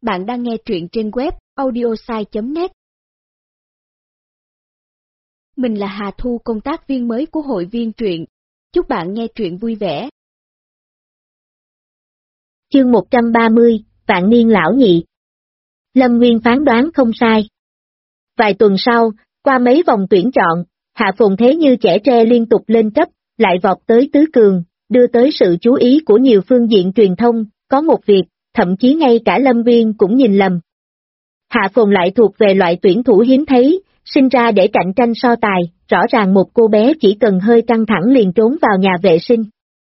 Bạn đang nghe truyện trên web audiosai.net. Mình là Hà Thu, công tác viên mới của hội viên truyện. Chúc bạn nghe truyện vui vẻ. Chương 130, Vạn Niên Lão Nhị. Lâm Nguyên phán đoán không sai. Vài tuần sau, qua mấy vòng tuyển chọn, Hạ Phồn thế như chẻ tre liên tục lên cấp, lại vọt tới tứ cường, đưa tới sự chú ý của nhiều phương diện truyền thông. Có một việc, thậm chí ngay cả Lâm Nguyên cũng nhìn lầm. Hạ Phồn lại thuộc về loại tuyển thủ hiếm thấy, sinh ra để cạnh tranh so tài, rõ ràng một cô bé chỉ cần hơi căng thẳng liền trốn vào nhà vệ sinh.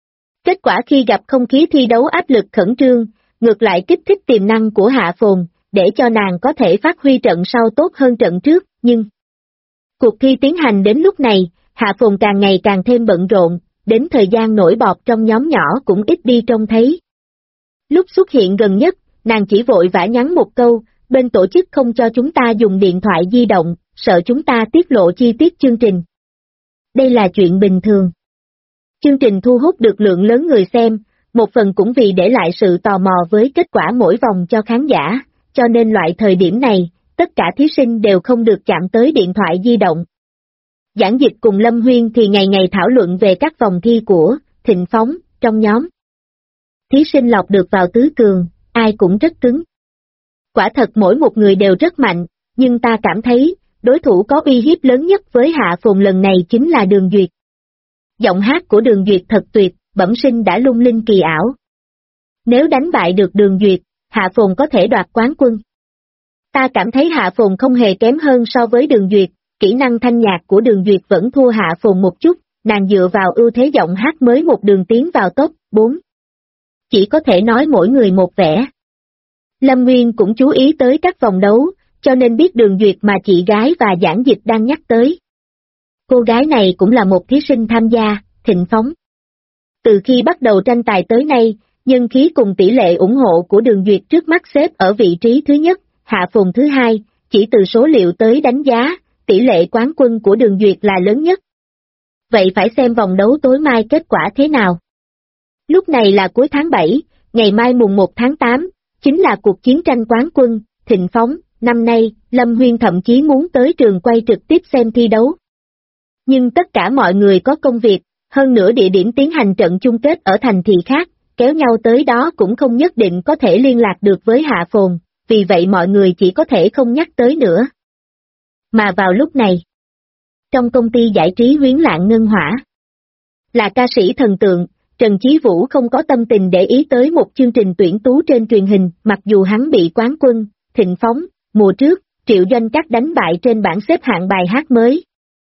Kết quả khi gặp không khí thi đấu áp lực khẩn trương, ngược lại kích thích tiềm năng của Hạ Phồn, để cho nàng có thể phát huy trận sau tốt hơn trận trước, nhưng cuộc thi tiến hành đến lúc này, Hạ Phồn càng ngày càng thêm bận rộn, đến thời gian nổi bọt trong nhóm nhỏ cũng ít đi trông thấy. Lúc xuất hiện gần nhất, nàng chỉ vội vã nhắn một câu, bên tổ chức không cho chúng ta dùng điện thoại di động, sợ chúng ta tiết lộ chi tiết chương trình. Đây là chuyện bình thường. Chương trình thu hút được lượng lớn người xem, một phần cũng vì để lại sự tò mò với kết quả mỗi vòng cho khán giả, cho nên loại thời điểm này, tất cả thí sinh đều không được chạm tới điện thoại di động. Giảng Dịch cùng Lâm Huyên thì ngày ngày thảo luận về các vòng thi của Thịnh Phóng trong nhóm. Thí sinh lọt được vào tứ cường, ai cũng rất cứng. Quả thật mỗi một người đều rất mạnh, nhưng ta cảm thấy, đối thủ có uy hiếp lớn nhất với Hạ Phồn lần này chính là Đường Duyệt. Giọng hát của Đường Duyệt thật tuyệt, bẩm sinh đã lung linh kỳ ảo. Nếu đánh bại được Đường Duyệt, Hạ Phồn có thể đoạt quán quân. Ta cảm thấy Hạ Phồn không hề kém hơn so với Đường Duyệt, kỹ năng thanh nhạc của Đường Duyệt vẫn thua Hạ Phồn một chút, nàng dựa vào ưu thế giọng hát mới một đường tiến vào top 4. Chỉ có thể nói mỗi người một vẻ. Lâm Nguyên cũng chú ý tới các vòng đấu, cho nên biết Đường Duyệt mà chị gái và Giảng Dịch đang nhắc tới. Cô gái này cũng là một thí sinh tham gia, Thịnh Phóng. Từ khi bắt đầu tranh tài tới nay, nhân khí cùng tỷ lệ ủng hộ của Đường Duyệt trước mắt xếp ở vị trí thứ nhất, Hạ Phồn thứ hai, chỉ từ số liệu tới đánh giá, tỷ lệ quán quân của Đường Duyệt là lớn nhất. Vậy phải xem vòng đấu tối mai kết quả thế nào. Lúc này là cuối tháng 7, ngày mai mùng 1 tháng 8, chính là cuộc chiến tranh quán quân, Thịnh Phóng. Năm nay, Lâm Huyên thậm chí muốn tới trường quay trực tiếp xem thi đấu. Nhưng tất cả mọi người có công việc, hơn nữa địa điểm tiến hành trận chung kết ở thành thị khác, kéo nhau tới đó cũng không nhất định có thể liên lạc được với Hạ Phồn, vì vậy mọi người chỉ có thể không nhắc tới nữa. Mà vào lúc này, trong công ty giải trí Huyến Lạng Ngân Hỏa, là ca sĩ thần tượng, Trần Chí Vũ không có tâm tình để ý tới một chương trình tuyển tú trên truyền hình, mặc dù hắn bị quán quân, Thịnh Phóng, mùa trước, Triệu Doanh Cát đánh bại trên bảng xếp hạng bài hát mới.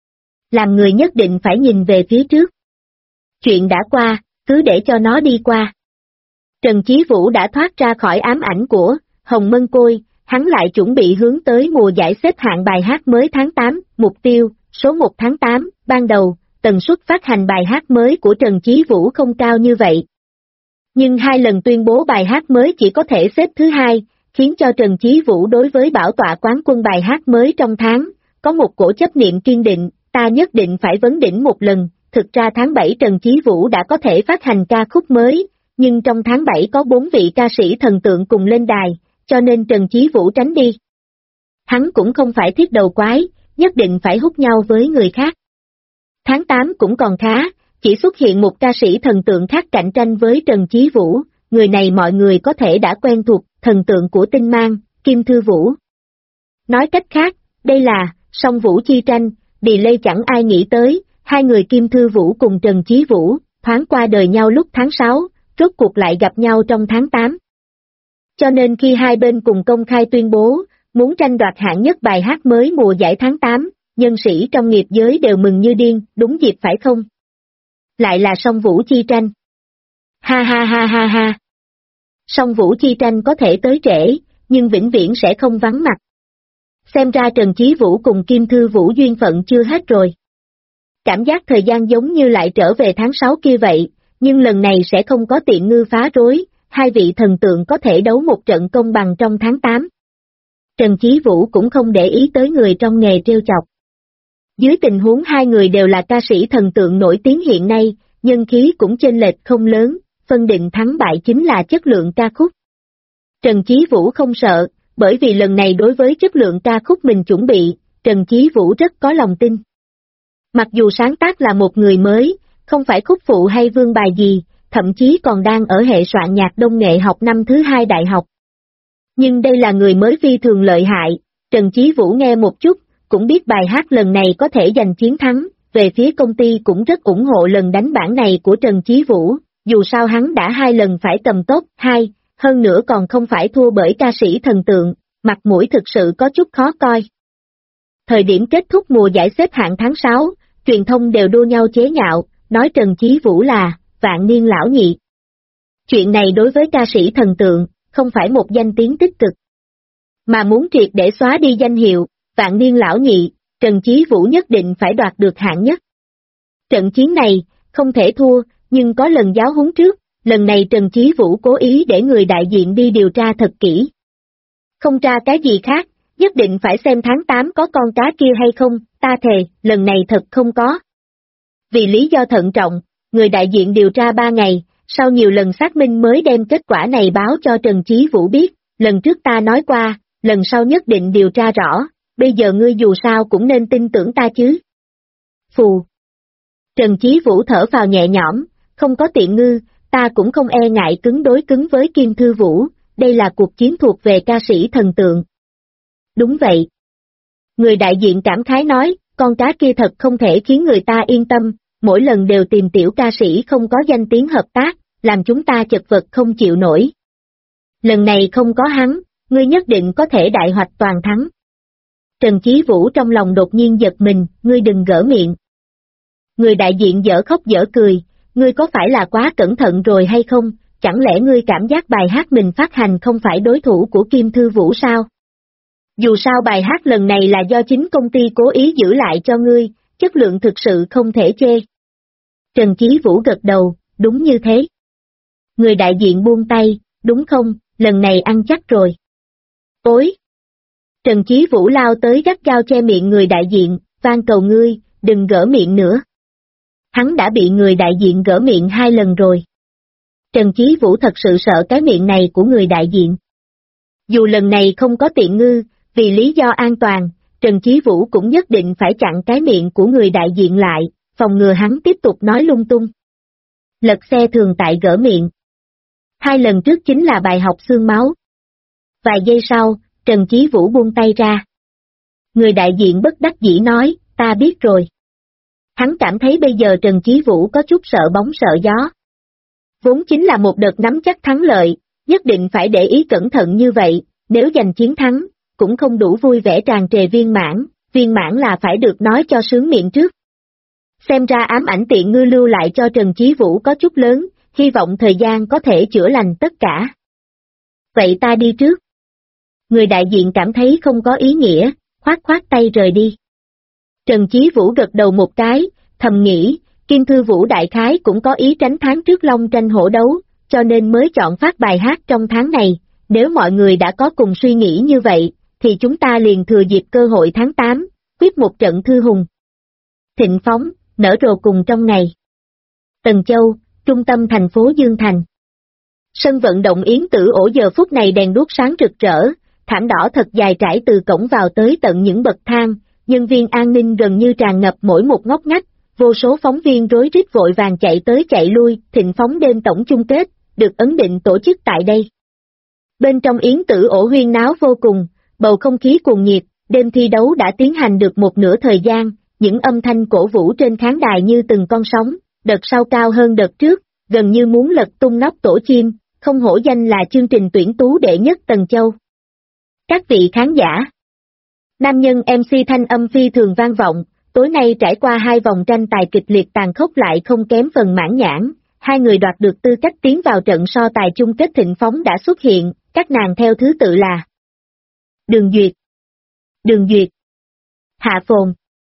Làm người nhất định phải nhìn về phía trước. Chuyện đã qua, cứ để cho nó đi qua. Trần Chí Vũ đã thoát ra khỏi ám ảnh của Hồng Mân Côi, hắn lại chuẩn bị hướng tới mùa giải xếp hạng bài hát mới tháng 8, mục tiêu, số 1 tháng 8, ban đầu, tần suất phát hành bài hát mới của Trần Chí Vũ không cao như vậy. Nhưng 2 lần tuyên bố bài hát mới chỉ có thể xếp thứ 2, khiến cho Trần Chí Vũ đối với bảo tọa quán quân bài hát mới trong tháng, có một cổ chấp niệm kiên định, ta nhất định phải vấn đỉnh một lần. Thực ra tháng 7 Trần Chí Vũ đã có thể phát hành ca khúc mới, nhưng trong tháng 7 có 4 vị ca sĩ thần tượng cùng lên đài, cho nên Trần Chí Vũ tránh đi. Hắn cũng không phải thiết đầu quái, nhất định phải hút nhau với người khác. Tháng 8 cũng còn khá, chỉ xuất hiện một ca sĩ thần tượng khác cạnh tranh với Trần Chí Vũ, người này mọi người có thể đã quen thuộc, thần tượng của Tinh Mang, Kim Thư Vũ. Nói cách khác, đây là song vũ chi tranh, delay chẳng ai nghĩ tới, hai người Kim Thư Vũ cùng Trần Chí Vũ, thoáng qua đời nhau lúc tháng 6, rốt cuộc lại gặp nhau trong tháng 8. Cho nên khi hai bên cùng công khai tuyên bố, muốn tranh đoạt hạng nhất bài hát mới mùa giải tháng 8, nhân sĩ trong nghiệp giới đều mừng như điên, đúng dịp phải không? Lại là song vũ chi tranh. Ha ha ha ha ha. Song vũ chi tranh có thể tới trễ, nhưng vĩnh viễn sẽ không vắng mặt. Xem ra Trần Chí Vũ cùng Kim Thư Vũ duyên phận chưa hết rồi. Cảm giác thời gian giống như lại trở về tháng 6 kia vậy, nhưng lần này sẽ không có tiện ngư phá rối, hai vị thần tượng có thể đấu một trận công bằng trong tháng 8. Trần Chí Vũ cũng không để ý tới người trong nghề trêu chọc. Dưới tình huống hai người đều là ca sĩ thần tượng nổi tiếng hiện nay, nhân khí cũng chênh lệch không lớn, phân định thắng bại chính là chất lượng ca khúc. Trần Chí Vũ không sợ, bởi vì lần này đối với chất lượng ca khúc mình chuẩn bị, Trần Chí Vũ rất có lòng tin. Mặc dù sáng tác là một người mới, không phải khúc phụ hay vương bài gì, thậm chí còn đang ở hệ soạn nhạc Đông Nghệ học năm thứ 2 đại học. Nhưng đây là người mới phi thường lợi hại, Trần Chí Vũ nghe một chút, cũng biết bài hát lần này có thể giành chiến thắng, về phía công ty cũng rất ủng hộ lần đánh bản này của Trần Chí Vũ, dù sao hắn đã 2 lần phải cầm top 2, hơn nữa còn không phải thua bởi ca sĩ thần tượng, mặt mũi thực sự có chút khó coi. Thời điểm kết thúc mùa giải xếp hạng tháng 6, truyền thông đều đua nhau chế nhạo, nói Trần Chí Vũ là vạn niên lão nhị. Chuyện này đối với ca sĩ thần tượng, không phải một danh tiếng tích cực. Mà muốn triệt để xóa đi danh hiệu, vạn niên lão nhị, Trần Chí Vũ nhất định phải đoạt được hạng nhất. Trận chiến này, không thể thua, nhưng có lần giáo huấn trước, lần này Trần Chí Vũ cố ý để người đại diện đi điều tra thật kỹ. Không tra cái gì khác, nhất định phải xem tháng 8 có con cá kia hay không, ta thề, lần này thật không có. Vì lý do thận trọng, người đại diện điều tra 3 ngày, sau nhiều lần xác minh mới đem kết quả này báo cho Trần Chí Vũ biết, lần trước ta nói qua, lần sau nhất định điều tra rõ, bây giờ ngươi dù sao cũng nên tin tưởng ta chứ. Phù. Trần Chí Vũ thở phào nhẹ nhõm, không có tiện ngư, ta cũng không e ngại cứng đối cứng với Kim Thư Vũ, đây là cuộc chiến thuộc về ca sĩ thần tượng. Đúng vậy. Người đại diện cảm khái nói, con cá kia thật không thể khiến người ta yên tâm, mỗi lần đều tìm tiểu ca sĩ không có danh tiếng hợp tác, làm chúng ta chật vật không chịu nổi. Lần này không có hắn, ngươi nhất định có thể đại hoạch toàn thắng. Trần Chí Vũ trong lòng đột nhiên giật mình, ngươi đừng gỡ miệng. Người đại diện dở khóc dở cười, ngươi có phải là quá cẩn thận rồi hay không, chẳng lẽ ngươi cảm giác bài hát mình phát hành không phải đối thủ của Kim Thư Vũ sao? Dù sao bài hát lần này là do chính công ty cố ý giữ lại cho ngươi, chất lượng thực sự không thể chê. Trần Chí Vũ gật đầu, đúng như thế. Người đại diện buông tay, đúng không, lần này ăn chắc rồi. Ôi! Trần Chí Vũ lao tới gắt gao che miệng người đại diện, van cầu ngươi, đừng gỡ miệng nữa. Hắn đã bị người đại diện gỡ miệng 2 lần rồi. Trần Chí Vũ thật sự sợ cái miệng này của người đại diện. Dù lần này không có tiện ngư, vì lý do an toàn, Trần Chí Vũ cũng nhất định phải chặn cái miệng của người đại diện lại, phòng ngừa hắn tiếp tục nói lung tung. Lật xe thường tại gỡ miệng. 2 lần trước chính là bài học xương máu. Vài giây sau, Trần Chí Vũ buông tay ra. Người đại diện bất đắc dĩ nói, ta biết rồi. Hắn cảm thấy bây giờ Trần Chí Vũ có chút sợ bóng sợ gió. Vốn chính là một đợt nắm chắc thắng lợi, nhất định phải để ý cẩn thận như vậy, nếu giành chiến thắng, cũng không đủ vui vẻ tràn trề viên mãn là phải được nói cho sướng miệng trước. Xem ra ám ảnh tiện ngư lưu lại cho Trần Chí Vũ có chút lớn, hy vọng thời gian có thể chữa lành tất cả. Vậy ta đi trước. Người đại diện cảm thấy không có ý nghĩa, khoát tay rời đi. Trần Chí Vũ gật đầu một cái, thầm nghĩ, Kim Thư Vũ đại khái cũng có ý tránh tháng trước long tranh hổ đấu, cho nên mới chọn phát bài hát trong tháng này, nếu mọi người đã có cùng suy nghĩ như vậy, thì chúng ta liền thừa dịp cơ hội tháng 8, quyết một trận thư hùng. Thịnh phóng, nở rộ cùng trong ngày. Tần Châu, trung tâm thành phố Dương Thành. Sân vận động Yến Tử Ổ giờ phút này đèn đuốc sáng rực rỡ, thảm đỏ thật dài trải từ cổng vào tới tận những bậc thang, nhân viên an ninh gần như tràn ngập mỗi một ngóc ngách, vô số phóng viên rối rít vội vàng chạy tới chạy lui, thịnh phóng đêm tổng chung kết, được ấn định tổ chức tại đây. Bên trong Yến Tử Ổ huyên náo vô cùng, bầu không khí cuồng nhiệt, đêm thi đấu đã tiến hành được một nửa thời gian, những âm thanh cổ vũ trên khán đài như từng con sóng, đợt sau cao hơn đợt trước, gần như muốn lật tung nóc tổ chim, không hổ danh là chương trình tuyển tú đệ nhất Tần Châu. Các vị khán giả. Nam nhân MC thanh âm phi thường vang vọng, tối nay trải qua 2 vòng tranh tài kịch liệt tàn khốc lại không kém phần mãn nhãn, 2 người đoạt được tư cách tiến vào trận so tài chung kết thịnh phóng đã xuất hiện, các nàng theo thứ tự là Đường Duyệt, Đường Duyệt, Hạ Phồn,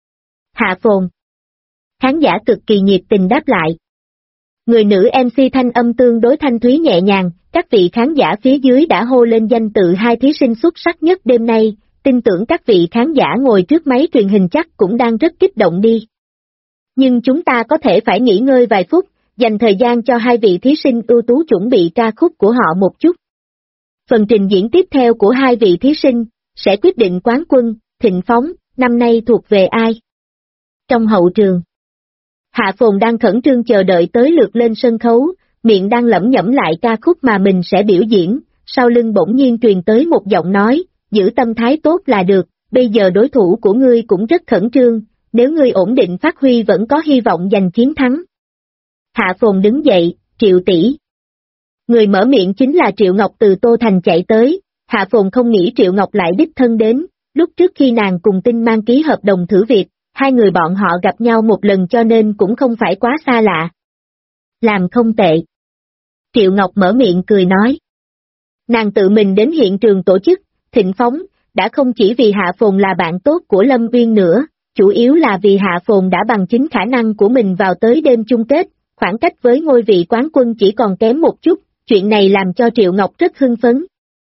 Hạ Phồn. Khán giả cực kỳ nhiệt tình đáp lại. Người nữ MC thanh âm tương đối thanh thúy nhẹ nhàng, các vị khán giả phía dưới đã hô lên danh tự 2 thí sinh xuất sắc nhất đêm nay, tin tưởng các vị khán giả ngồi trước máy truyền hình chắc cũng đang rất kích động đi. Nhưng chúng ta có thể phải nghỉ ngơi vài phút, dành thời gian cho 2 vị thí sinh ưu tú chuẩn bị ca khúc của họ một chút. Phần trình diễn tiếp theo của hai vị thí sinh sẽ quyết định quán quân, Thịnh Phóng, năm nay thuộc về ai. Trong hậu trường, Hạ Phồn đang khẩn trương chờ đợi tới lượt lên sân khấu, miệng đang lẩm nhẩm lại ca khúc mà mình sẽ biểu diễn, sau lưng bỗng nhiên truyền tới một giọng nói, giữ tâm thái tốt là được, bây giờ đối thủ của ngươi cũng rất khẩn trương, nếu ngươi ổn định phát huy vẫn có hy vọng giành chiến thắng. Hạ Phồn đứng dậy, Triệu tỷ. Người mở miệng chính là Triệu Ngọc từ Tô Thành chạy tới, Hạ Phồn không nghĩ Triệu Ngọc lại đích thân đến, lúc trước khi nàng cùng Tinh Mang ký hợp đồng thử việc, hai người bọn họ gặp nhau một lần cho nên cũng không phải quá xa lạ. Làm không tệ. Triệu Ngọc mở miệng cười nói. Nàng tự mình đến hiện trường tổ chức, Thịnh Phóng, đã không chỉ vì Hạ Phồn là bạn tốt của Lâm Uyên nữa, chủ yếu là vì Hạ Phồn đã bằng chính khả năng của mình vào tới đêm chung kết, khoảng cách với ngôi vị quán quân chỉ còn kém một chút, chuyện này làm cho Triệu Ngọc rất hưng phấn.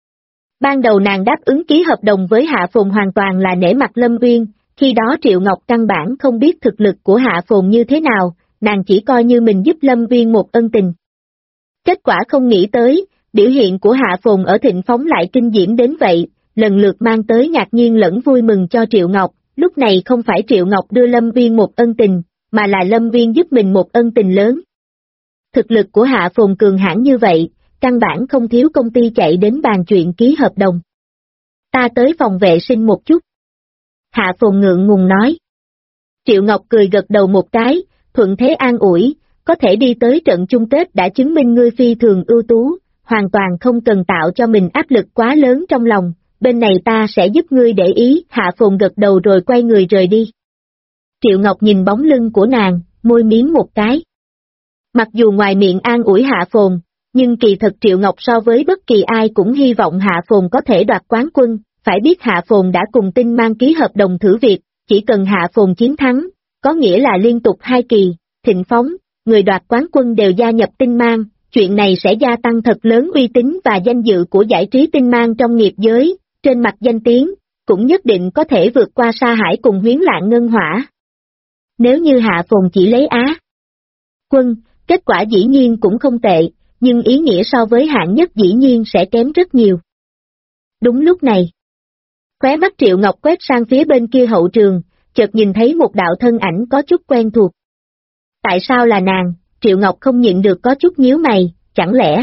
Ban đầu nàng đáp ứng ký hợp đồng với Hạ Phồn hoàn toàn là nể mặt Lâm Uyên, khi đó Triệu Ngọc căn bản không biết thực lực của Hạ Phồn như thế nào, nàng chỉ coi như mình giúp Lâm Uyên một ân tình. Kết quả không nghĩ tới, biểu hiện của Hạ Phồn ở Thịnh Phóng lại kinh diễm đến vậy, lần lượt mang tới ngạc nhiên lẫn vui mừng cho Triệu Ngọc, lúc này không phải Triệu Ngọc đưa Lâm Uyên một ân tình, mà là Lâm Uyên giúp mình một ân tình lớn. Thực lực của Hạ Phồn cường hãn như vậy, căn bản không thiếu công ty chạy đến bàn chuyện ký hợp đồng. Ta tới phòng vệ sinh một chút. Hạ Phồn ngượng ngùng nói. Triệu Ngọc cười gật đầu một cái, thuận thế an ủi, có thể đi tới trận chung kết đã chứng minh ngươi phi thường ưu tú, hoàn toàn không cần tạo cho mình áp lực quá lớn trong lòng, bên này ta sẽ giúp ngươi để ý. Hạ Phồn gật đầu rồi quay người rời đi. Triệu Ngọc nhìn bóng lưng của nàng, môi miếm một cái. Mặc dù ngoài miệng an ủi Hạ Phồn, nhưng kỳ thật Triệu Ngọc so với bất kỳ ai cũng hy vọng Hạ Phồn có thể đoạt quán quân, phải biết Hạ Phồn đã cùng Tinh Mang ký hợp đồng thử việc, chỉ cần Hạ Phồn chiến thắng, có nghĩa là liên tục 2 kỳ, Thịnh Phóng, người đoạt quán quân đều gia nhập Tinh Mang, chuyện này sẽ gia tăng thật lớn uy tín và danh dự của giải trí Tinh Mang trong nghiệp giới, trên mặt danh tiếng, cũng nhất định có thể vượt qua Sa Hải cùng Huyến Lạng Ngân Hỏa. Nếu như Hạ Phồn chỉ lấy Á quân, kết quả dĩ nhiên cũng không tệ, nhưng ý nghĩa so với hạng nhất dĩ nhiên sẽ kém rất nhiều. Đúng lúc này, khóe mắt Triệu Ngọc quét sang phía bên kia hậu trường, chợt nhìn thấy một đạo thân ảnh có chút quen thuộc. Tại sao là nàng? Triệu Ngọc không nhịn được có chút nhíu mày, chẳng lẽ?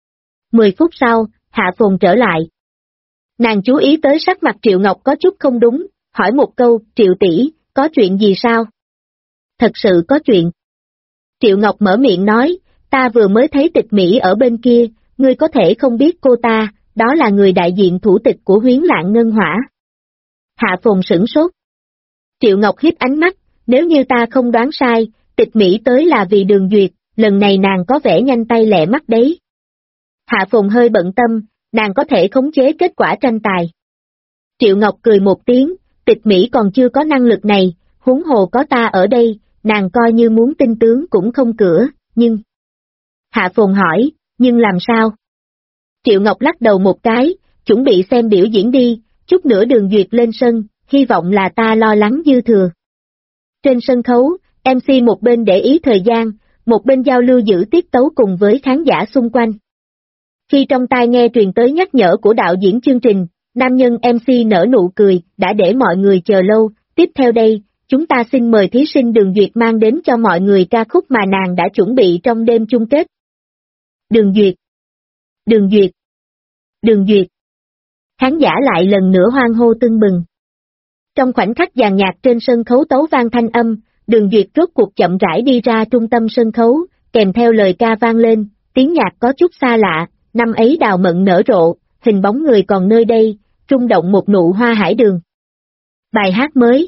10 phút sau, Hạ Phồn trở lại. Nàng chú ý tới sắc mặt Triệu Ngọc có chút không đúng, hỏi một câu, Triệu tỷ, có chuyện gì sao? Thật sự có chuyện. Triệu Ngọc mở miệng nói, ta vừa mới thấy Tịch Mỹ ở bên kia, ngươi có thể không biết cô ta, đó là người đại diện thủ tịch của Huyến Lạng Ngân Hỏa. Hạ Phồn sửng sốt. Triệu Ngọc hiếp ánh mắt, nếu như ta không đoán sai, Tịch Mỹ tới là vì Đường Duyệt, lần này nàng có vẻ nhanh tay lẹ mắt đấy. Hạ Phồn hơi bận tâm, nàng có thể khống chế kết quả tranh tài. Triệu Ngọc cười một tiếng, Tịch Mỹ còn chưa có năng lực này, huống hồ có ta ở đây, nàng coi như muốn tinh tướng cũng không cửa, nhưng... Hạ Phồn hỏi, nhưng làm sao? Triệu Ngọc lắc đầu một cái, chuẩn bị xem biểu diễn đi, chút nữa Đường Duyệt lên sân, hy vọng là ta lo lắng dư thừa. Trên sân khấu, MC một bên để ý thời gian, một bên giao lưu giữ tiết tấu cùng với khán giả xung quanh. Khi trong tai nghe truyền tới nhắc nhở của đạo diễn chương trình, nam nhân MC nở nụ cười, đã để mọi người chờ lâu, tiếp theo đây, chúng ta xin mời thí sinh Đường Duyệt mang đến cho mọi người ca khúc mà nàng đã chuẩn bị trong đêm chung kết. Đường Duyệt. Đường Duyệt. Đường Duyệt. Khán giả lại lần nữa hoan hô tưng bừng. Trong khoảnh khắc dàn nhạc trên sân khấu tấu vang thanh âm, Đường Duyệt rốt cuộc chậm rãi đi ra trung tâm sân khấu, kèm theo lời ca vang lên, tiếng nhạc có chút xa lạ, năm ấy đào mận nở rộ, hình bóng người còn nơi đây, rung động một nụ hoa hải đường. Bài hát mới.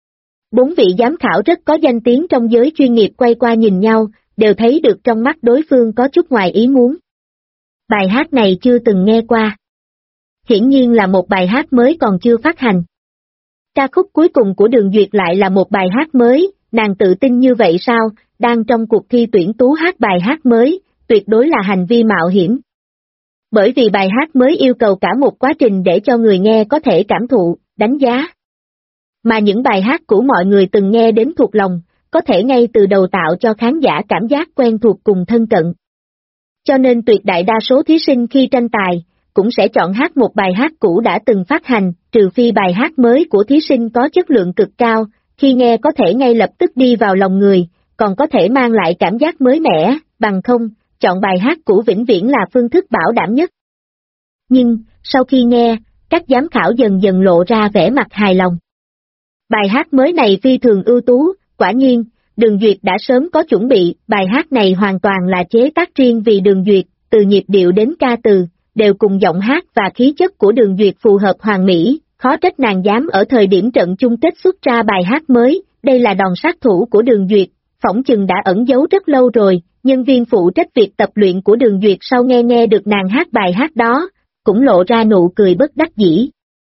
4 vị giám khảo rất có danh tiếng trong giới chuyên nghiệp quay qua nhìn nhau, đều thấy được trong mắt đối phương có chút ngoài ý muốn. Bài hát này chưa từng nghe qua. Hiển nhiên là một bài hát mới còn chưa phát hành. Ca khúc cuối cùng của Đường Duyệt lại là một bài hát mới, nàng tự tin như vậy sao, đang trong cuộc thi tuyển tú hát bài hát mới, tuyệt đối là hành vi mạo hiểm. Bởi vì bài hát mới yêu cầu cả một quá trình để cho người nghe có thể cảm thụ, đánh giá. Mà những bài hát cũ mọi người từng nghe đến thuộc lòng, có thể ngay từ đầu tạo cho khán giả cảm giác quen thuộc cùng thân cận. Cho nên tuyệt đại đa số thí sinh khi tranh tài, cũng sẽ chọn hát một bài hát cũ đã từng phát hành, trừ phi bài hát mới của thí sinh có chất lượng cực cao, khi nghe có thể ngay lập tức đi vào lòng người, còn có thể mang lại cảm giác mới mẻ, bằng không, chọn bài hát cũ vĩnh viễn là phương thức bảo đảm nhất. Nhưng, sau khi nghe, các giám khảo dần dần lộ ra vẻ mặt hài lòng. Bài hát mới này phi thường ưu tú, quả nhiên, Đường Duyệt đã sớm có chuẩn bị, bài hát này hoàn toàn là chế tác riêng vì Đường Duyệt, từ nhịp điệu đến ca từ, đều cùng giọng hát và khí chất của Đường Duyệt phù hợp hoàn mỹ, khó trách nàng dám ở thời điểm trận chung kết xuất ra bài hát mới, đây là đòn sát thủ của Đường Duyệt, phỏng chừng đã ẩn giấu rất lâu rồi, nhân viên phụ trách việc tập luyện của Đường Duyệt sau nghe được nàng hát bài hát đó, cũng lộ ra nụ cười bất đắc dĩ.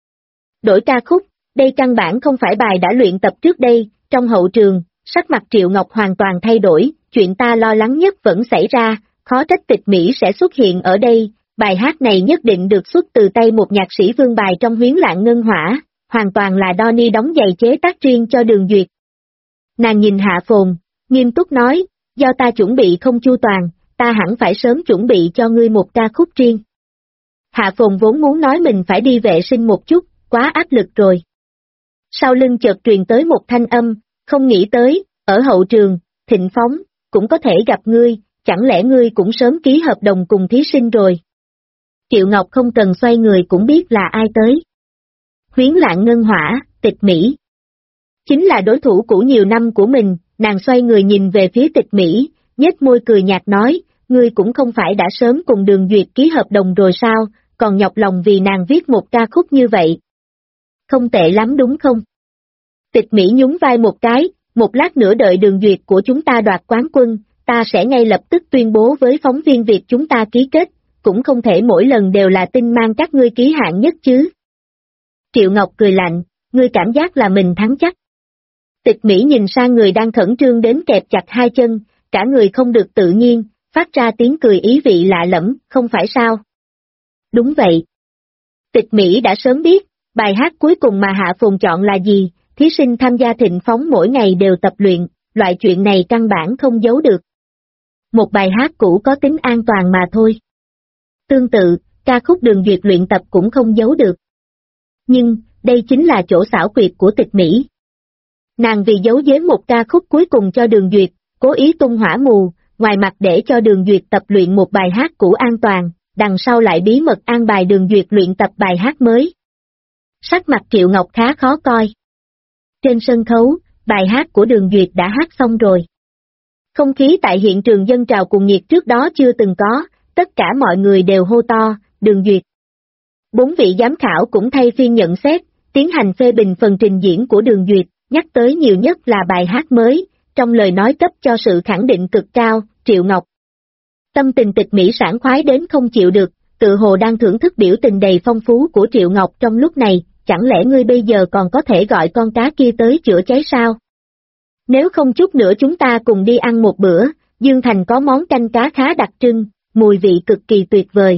Đổi ca khúc, đây căn bản không phải bài đã luyện tập trước đây, trong hậu trường, sắc mặt Triệu Ngọc hoàn toàn thay đổi, chuyện ta lo lắng nhất vẫn xảy ra, khó trách Tịch Mỹ sẽ xuất hiện ở đây, bài hát này nhất định được xuất từ tay một nhạc sĩ vương bài trong Huyến Lạng Ngân Hỏa, hoàn toàn là Donnie đóng giày chế tác riêng cho Đường Duyệt. Nàng nhìn Hạ Phồn, nghiêm túc nói, do ta chuẩn bị không chu toàn, ta hẳn phải sớm chuẩn bị cho ngươi một ca khúc riêng. Hạ Phồn vốn muốn nói mình phải đi vệ sinh một chút, quá áp lực rồi. Sau lưng chợt truyền tới một thanh âm, không nghĩ tới, ở hậu trường, Thịnh Phóng, cũng có thể gặp ngươi, chẳng lẽ ngươi cũng sớm ký hợp đồng cùng thí sinh rồi. Triệu Ngọc không cần xoay người cũng biết là ai tới. Huyến Lạng Ngân Hỏa, Tịch Mỹ. Chính là đối thủ cũ nhiều năm của mình, nàng xoay người nhìn về phía Tịch Mỹ, nhếch môi cười nhạt nói, ngươi cũng không phải đã sớm cùng Đường Duyệt ký hợp đồng rồi sao, còn nhọc lòng vì nàng viết một ca khúc như vậy. Không tệ lắm đúng không? Tịch Mỹ nhún vai một cái, một lát nữa đợi Đường Duyệt của chúng ta đoạt quán quân, ta sẽ ngay lập tức tuyên bố với phóng viên việc chúng ta ký kết, cũng không thể mỗi lần đều là tin mang các ngươi ký hạng nhất chứ. Triệu Ngọc cười lạnh, ngươi cảm giác là mình thắng chắc. Tịch Mỹ nhìn sang người đang khẩn trương đến kẹp chặt hai chân, cả người không được tự nhiên, phát ra tiếng cười ý vị lạ lẫm, không phải sao? Đúng vậy. Tịch Mỹ đã sớm biết, bài hát cuối cùng mà Hạ Phồn chọn là gì, thí sinh tham gia Thịnh Phóng mỗi ngày đều tập luyện, loại chuyện này căn bản không giấu được. Một bài hát cũ có tính an toàn mà thôi. Tương tự, ca khúc Đường Duyệt luyện tập cũng không giấu được. Nhưng, đây chính là chỗ xảo quyệt của Tịch Mỹ. Nàng vì giấu giếm một ca khúc cuối cùng cho Đường Duyệt, cố ý tung hỏa mù, ngoài mặt để cho Đường Duyệt tập luyện một bài hát cũ an toàn, đằng sau lại bí mật an bài Đường Duyệt luyện tập bài hát mới. Sắc mặt Triệu Ngọc khá khó coi. Trên sân khấu, bài hát của Đường Duyệt đã hát xong rồi. Không khí tại hiện trường dâng trào cuồng nhiệt trước đó chưa từng có, tất cả mọi người đều hô to, Đường Duyệt. 4 vị giám khảo cũng thay phiên nhận xét, tiến hành phê bình phần trình diễn của Đường Duyệt, nhắc tới nhiều nhất là bài hát mới, trong lời nói cấp cho sự khẳng định cực cao, Triệu Ngọc. Tâm tình Tịch Mỹ sảng khoái đến không chịu được, tự hồ đang thưởng thức biểu tình đầy phong phú của Triệu Ngọc trong lúc này, chẳng lẽ ngươi bây giờ còn có thể gọi con cá kia tới chữa cháy sao? Nếu không chút nữa chúng ta cùng đi ăn một bữa, Dương Thành có món canh cá khá đặc trưng, mùi vị cực kỳ tuyệt vời.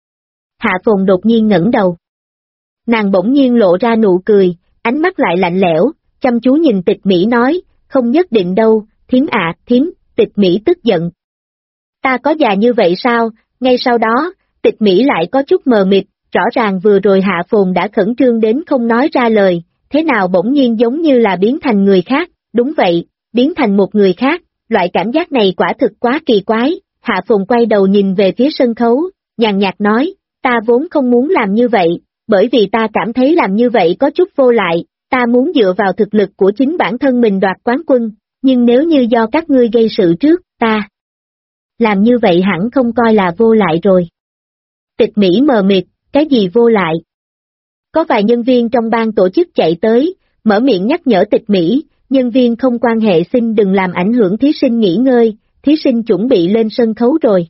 Hạ Phồn đột nhiên ngẩng đầu. Nàng bỗng nhiên lộ ra nụ cười, ánh mắt lại lạnh lẽo, chăm chú nhìn Tịch Mỹ nói, không nhất định đâu, thím ạ, thím, Tịch Mỹ tức giận. Ta có già như vậy sao? Ngay sau đó, Tịch Mỹ lại có chút mờ mịt, rõ ràng vừa rồi Hạ Phồn đã khẩn trương đến không nói ra lời, thế nào bỗng nhiên giống như là biến thành người khác, đúng vậy, biến thành một người khác, loại cảm giác này quả thực quá kỳ quái. Hạ Phồn quay đầu nhìn về phía sân khấu, nhàn nhạt nói, ta vốn không muốn làm như vậy, bởi vì ta cảm thấy làm như vậy có chút vô lại, ta muốn dựa vào thực lực của chính bản thân mình đoạt quán quân, nhưng nếu như do các ngươi gây sự trước, ta làm như vậy hẳn không coi là vô lại rồi. Tịch Mỹ mờ mịt, cái gì vô lại? Có vài nhân viên trong ban tổ chức chạy tới, mở miệng nhắc nhở Tịch Mỹ, nhân viên không quan hệ xin đừng làm ảnh hưởng thí sinh nghỉ ngơi, thí sinh chuẩn bị lên sân khấu rồi.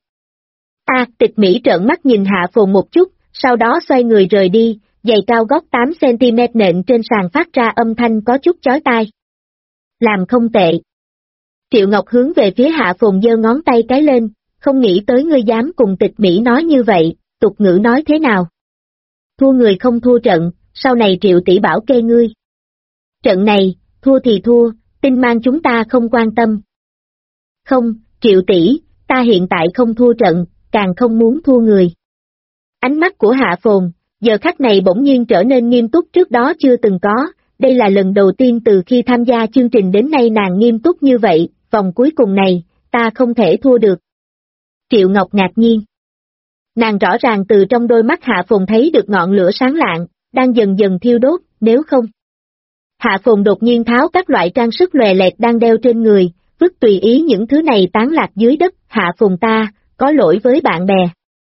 Tịch Mỹ trợn mắt nhìn Hạ Phồn một chút, sau đó xoay người rời đi, giày cao gót 8cm nện trên sàn phát ra âm thanh có chút chói tai. Làm không tệ. Triệu Ngọc hướng về phía Hạ Phồn giơ ngón tay cái lên, không nghĩ tới ngươi dám cùng Tịch Mỹ nói như vậy, tục ngữ nói thế nào? Thua người không thua trận, sau này Triệu tỷ bảo kê ngươi. Trận này, thua thì thua, tin mang chúng ta không quan tâm. Không, Triệu tỷ, ta hiện tại không thua trận, càng không muốn thua người. Ánh mắt của Hạ Phồn, giờ khắc này bỗng nhiên trở nên nghiêm túc trước đó chưa từng có, đây là lần đầu tiên từ khi tham gia chương trình đến nay nàng nghiêm túc như vậy, vòng cuối cùng này, ta không thể thua được. Triệu Ngọc ngạc nhiên. Nàng rõ ràng từ trong đôi mắt Hạ Phồn thấy được ngọn lửa sáng lạng, đang dần dần thiêu đốt, nếu không. Hạ Phồn đột nhiên tháo các loại trang sức lòe loẹt đang đeo trên người, vứt tùy ý những thứ này tán lạc dưới đất, Hạ Phồn ta, có lỗi với bạn bè.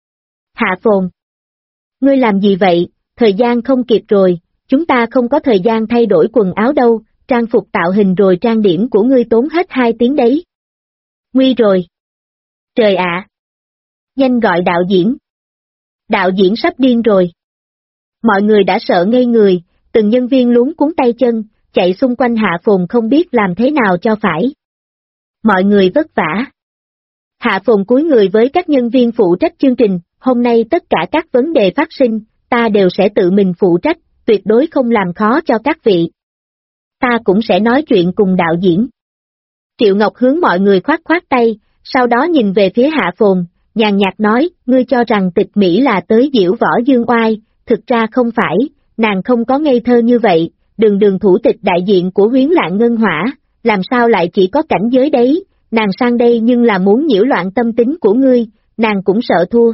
Hạ Phồn. Ngươi làm gì vậy, thời gian không kịp rồi, chúng ta không có thời gian thay đổi quần áo đâu, trang phục tạo hình rồi trang điểm của ngươi tốn hết 2 tiếng đấy. Nguy rồi. Trời ạ. Nhanh gọi đạo diễn. Đạo diễn sắp điên rồi. Mọi người đã sợ ngây người, từng nhân viên luống cuống tay chân, chạy xung quanh Hạ Phồn không biết làm thế nào cho phải. Mọi người vất vả. Hạ Phồn cúi người với các nhân viên phụ trách chương trình, hôm nay tất cả các vấn đề phát sinh, ta đều sẽ tự mình phụ trách, tuyệt đối không làm khó cho các vị. Ta cũng sẽ nói chuyện cùng đạo diễn. Triệu Ngọc hướng mọi người khoát khoát tay, sau đó nhìn về phía Hạ Phồn, nhàn nhạt nói, ngươi cho rằng tịch Mỹ là tới diễu võ dương oai, thực ra không phải, nàng không có ngây thơ như vậy, đường thủ tịch đại diện của Huyến Lạng Ngân Hỏa, làm sao lại chỉ có cảnh giới đấy, nàng sang đây nhưng là muốn nhiễu loạn tâm tính của ngươi, nàng cũng sợ thua.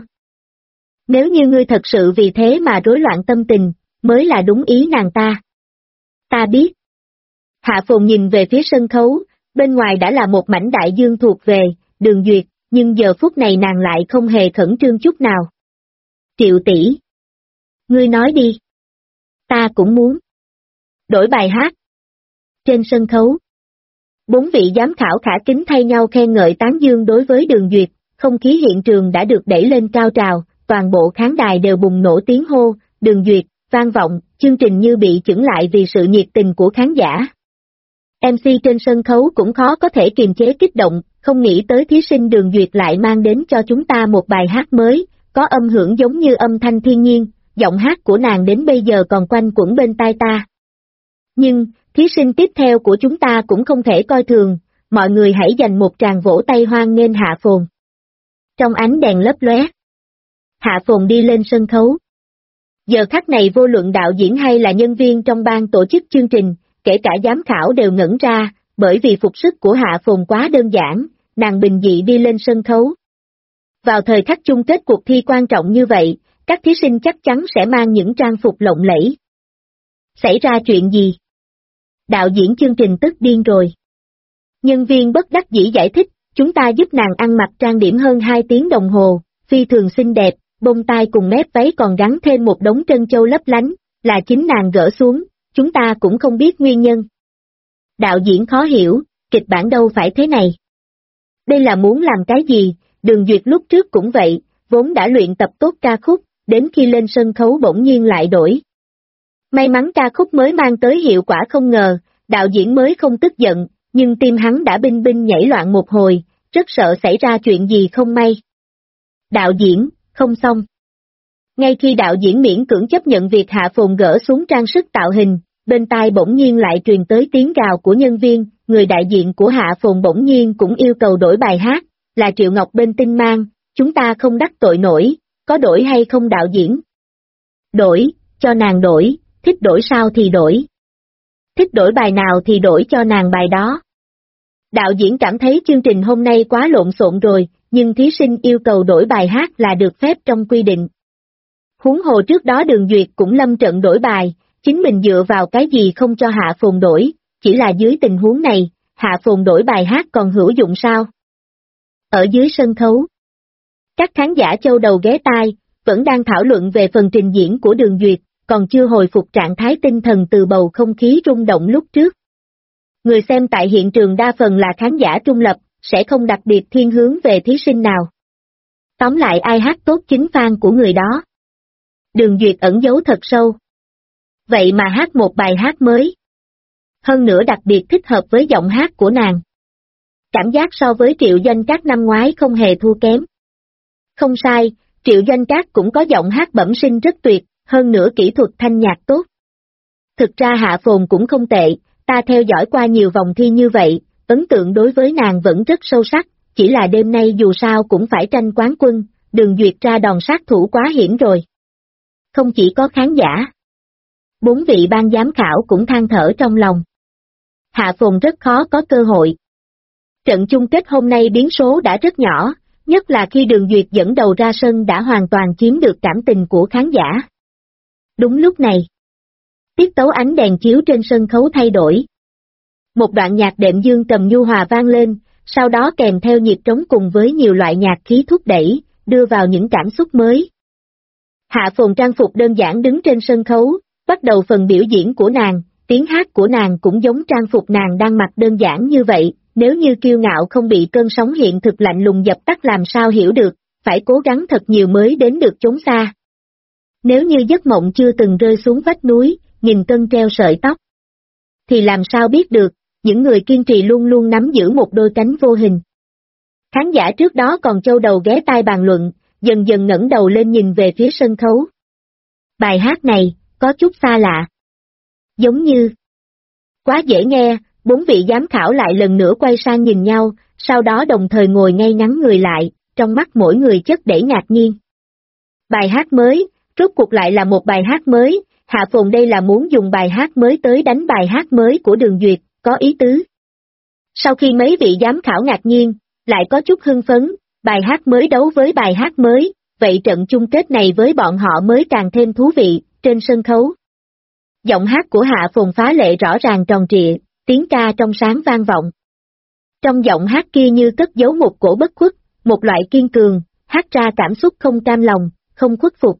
Nếu như ngươi thật sự vì thế mà rối loạn tâm tình, mới là đúng ý nàng ta. Ta biết. Hạ Phồn nhìn về phía sân khấu, bên ngoài đã là một mảnh đại dương thuộc về, Đường Duyệt, nhưng giờ phút này nàng lại không hề khẩn trương chút nào. Triệu tỷ. Ngươi nói đi. Ta cũng muốn. Đổi bài hát. Trên sân khấu. 4 vị giám khảo khả kính thay nhau khen ngợi tán dương đối với Đường Duyệt, không khí hiện trường đã được đẩy lên cao trào, toàn bộ khán đài đều bùng nổ tiếng hô, Đường Duyệt, vang vọng, chương trình như bị chững lại vì sự nhiệt tình của khán giả. MC trên sân khấu cũng khó có thể kiềm chế kích động, không nghĩ tới thí sinh Đường Duyệt lại mang đến cho chúng ta một bài hát mới, có âm hưởng giống như âm thanh thiên nhiên, giọng hát của nàng đến bây giờ còn quanh quẩn bên tai ta. Nhưng, thí sinh tiếp theo của chúng ta cũng không thể coi thường, mọi người hãy dành một tràng vỗ tay hoan nghênh Hạ Phồn. Trong ánh đèn lấp lóe, Hạ Phồn đi lên sân khấu. Giờ khắc này vô luận đạo diễn hay là nhân viên trong ban tổ chức chương trình, kể cả giám khảo đều ngẩn ra, bởi vì phục sức của Hạ Phồn quá đơn giản, nàng bình dị đi lên sân khấu. Vào thời khắc chung kết cuộc thi quan trọng như vậy, các thí sinh chắc chắn sẽ mang những trang phục lộng lẫy. Xảy ra chuyện gì? Đạo diễn chương trình tức điên rồi. Nhân viên bất đắc dĩ giải thích, chúng ta giúp nàng ăn mặc trang điểm hơn 2 tiếng đồng hồ, phi thường xinh đẹp, bông tai cùng mép váy còn gắn thêm một đống trân châu lấp lánh, là chính nàng gỡ xuống, chúng ta cũng không biết nguyên nhân. Đạo diễn khó hiểu, kịch bản đâu phải thế này. Đây là muốn làm cái gì, Đường Duyệt lúc trước cũng vậy, vốn đã luyện tập tốt ca khúc, đến khi lên sân khấu bỗng nhiên lại đổi. May mắn ca khúc mới mang tới hiệu quả không ngờ, đạo diễn mới không tức giận, nhưng tim hắn đã binh binh nhảy loạn một hồi, rất sợ xảy ra chuyện gì không may. Đạo diễn, không xong. Ngay khi đạo diễn miễn cưỡng chấp nhận việc Hạ Phồn gỡ xuống trang sức tạo hình, bên tai bỗng nhiên lại truyền tới tiếng gào của nhân viên, người đại diện của Hạ Phồn bỗng nhiên cũng yêu cầu đổi bài hát, là Triệu Ngọc bên Tinh Mang, chúng ta không đắc tội nổi, có đổi hay không đạo diễn? Đổi, cho nàng đổi, thích đổi sao thì đổi. Thích đổi bài nào thì đổi cho nàng bài đó. Đạo diễn cảm thấy chương trình hôm nay quá lộn xộn rồi, nhưng thí sinh yêu cầu đổi bài hát là được phép trong quy định. Huống hồ trước đó Đường Duyệt cũng lâm trận đổi bài, chính mình dựa vào cái gì không cho Hạ Phồn đổi, chỉ là dưới tình huống này, Hạ Phồn đổi bài hát còn hữu dụng sao? Ở dưới sân khấu, các khán giả châu đầu ghé tai, vẫn đang thảo luận về phần trình diễn của Đường Duyệt, còn chưa hồi phục trạng thái tinh thần từ bầu không khí rung động lúc trước. Người xem tại hiện trường đa phần là khán giả trung lập, sẽ không đặc biệt thiên hướng về thí sinh nào. Tóm lại ai hát tốt chính fan của người đó. Đường Duyệt ẩn giấu thật sâu. Vậy mà hát một bài hát mới. Hơn nữa đặc biệt thích hợp với giọng hát của nàng. Cảm giác so với Triệu Doanh Cát năm ngoái không hề thua kém. Không sai, Triệu Doanh Cát cũng có giọng hát bẩm sinh rất tuyệt, hơn nữa kỹ thuật thanh nhạc tốt. Thực ra Hạ Phồn cũng không tệ, ta theo dõi qua nhiều vòng thi như vậy, ấn tượng đối với nàng vẫn rất sâu sắc, chỉ là đêm nay dù sao cũng phải tranh quán quân, Đường Duyệt ra đòn sát thủ quá hiểm rồi. Không chỉ có khán giả. 4 vị ban giám khảo cũng than thở trong lòng. Hạ Phồn rất khó có cơ hội. Trận chung kết hôm nay biến số đã rất nhỏ, nhất là khi Đường Duyệt dẫn đầu ra sân đã hoàn toàn chiếm được cảm tình của khán giả. Đúng lúc này, tiết tấu ánh đèn chiếu trên sân khấu thay đổi. Một đoạn nhạc đệm dương cầm nhu hòa vang lên, sau đó kèm theo nhịp trống cùng với nhiều loại nhạc khí thúc đẩy, đưa vào những cảm xúc mới. Hạ Phồn trang phục đơn giản đứng trên sân khấu, bắt đầu phần biểu diễn của nàng, tiếng hát của nàng cũng giống trang phục nàng đang mặc đơn giản như vậy, nếu như kiêu ngạo không bị cơn sóng hiện thực lạnh lùng dập tắt làm sao hiểu được, phải cố gắng thật nhiều mới đến được chốn xa. Nếu như giấc mộng chưa từng rơi xuống vách núi, nghìn cân treo sợi tóc, thì làm sao biết được, những người kiên trì luôn luôn nắm giữ một đôi cánh vô hình. Khán giả trước đó còn châu đầu ghé tai bàn luận, dần dần ngẩng đầu lên nhìn về phía sân khấu. Bài hát này, có chút xa lạ. Giống như quá dễ nghe, 4 vị giám khảo lại lần nữa quay sang nhìn nhau, sau đó đồng thời ngồi ngay ngắn người lại, trong mắt mỗi người chất đẩy ngạc nhiên. Bài hát mới, rốt cuộc lại là một bài hát mới, Hạ Phồn đây là muốn dùng bài hát mới tới đánh bài hát mới của Đường Duyệt, có ý tứ. Sau khi mấy vị giám khảo ngạc nhiên, lại có chút hưng phấn, bài hát mới đấu với bài hát mới, vậy trận chung kết này với bọn họ mới càng thêm thú vị, trên sân khấu. Giọng hát của Hạ Phồn phá lệ rõ ràng tròn trịa, tiếng ca trong sáng vang vọng. Trong giọng hát kia như cất giấu một cổ bất khuất, một loại kiên cường, hát ra cảm xúc không cam lòng, không khuất phục.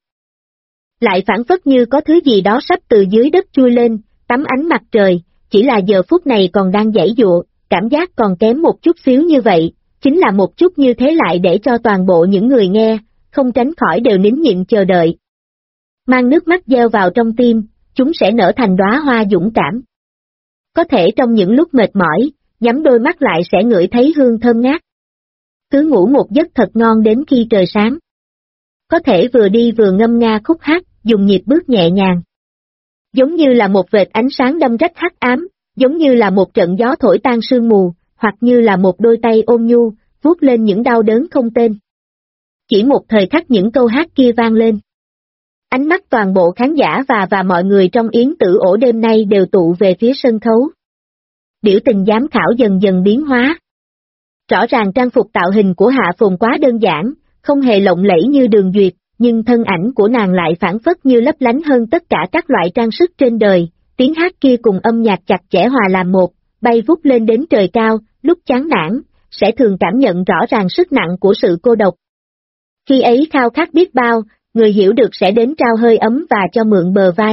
Lại phản phất như có thứ gì đó sắp từ dưới đất chui lên, tắm ánh mặt trời, chỉ là giờ phút này còn đang giãy giụa, cảm giác còn kém một chút xíu như vậy, chính là một chút như thế lại để cho toàn bộ những người nghe, không tránh khỏi đều nín nhịn chờ đợi. Mang nước mắt gieo vào trong tim, chúng sẽ nở thành đóa hoa dũng cảm. Có thể trong những lúc mệt mỏi, nhắm đôi mắt lại sẽ ngửi thấy hương thơm ngát. Cứ ngủ một giấc thật ngon đến khi trời sáng. Có thể vừa đi vừa ngâm nga khúc hát, dùng nhịp bước nhẹ nhàng. Giống như là một vệt ánh sáng đâm rách hắc ám, giống như là một trận gió thổi tan sương mù, hoặc như là một đôi tay ôm nhu, vuốt lên những đau đớn không tên. Chỉ một thời khắc những câu hát kia vang lên. Ánh mắt toàn bộ khán giả và mọi người trong yến tử ổ đêm nay đều tụ về phía sân khấu. Biểu tình giám khảo dần dần biến hóa. Rõ ràng trang phục tạo hình của Hạ Phồn quá đơn giản, không hề lộng lẫy như Đường Duyệt, nhưng thân ảnh của nàng lại phản phất như lấp lánh hơn tất cả các loại trang sức trên đời, tiếng hát kia cùng âm nhạc chặt chẽ hòa làm một, bay vút lên đến trời cao, lúc chán nản, sẽ thường cảm nhận rõ ràng sức nặng của sự cô độc. Khi ấy khao khát biết bao, người hiểu được sẽ đến trao hơi ấm và cho mượn bờ vai.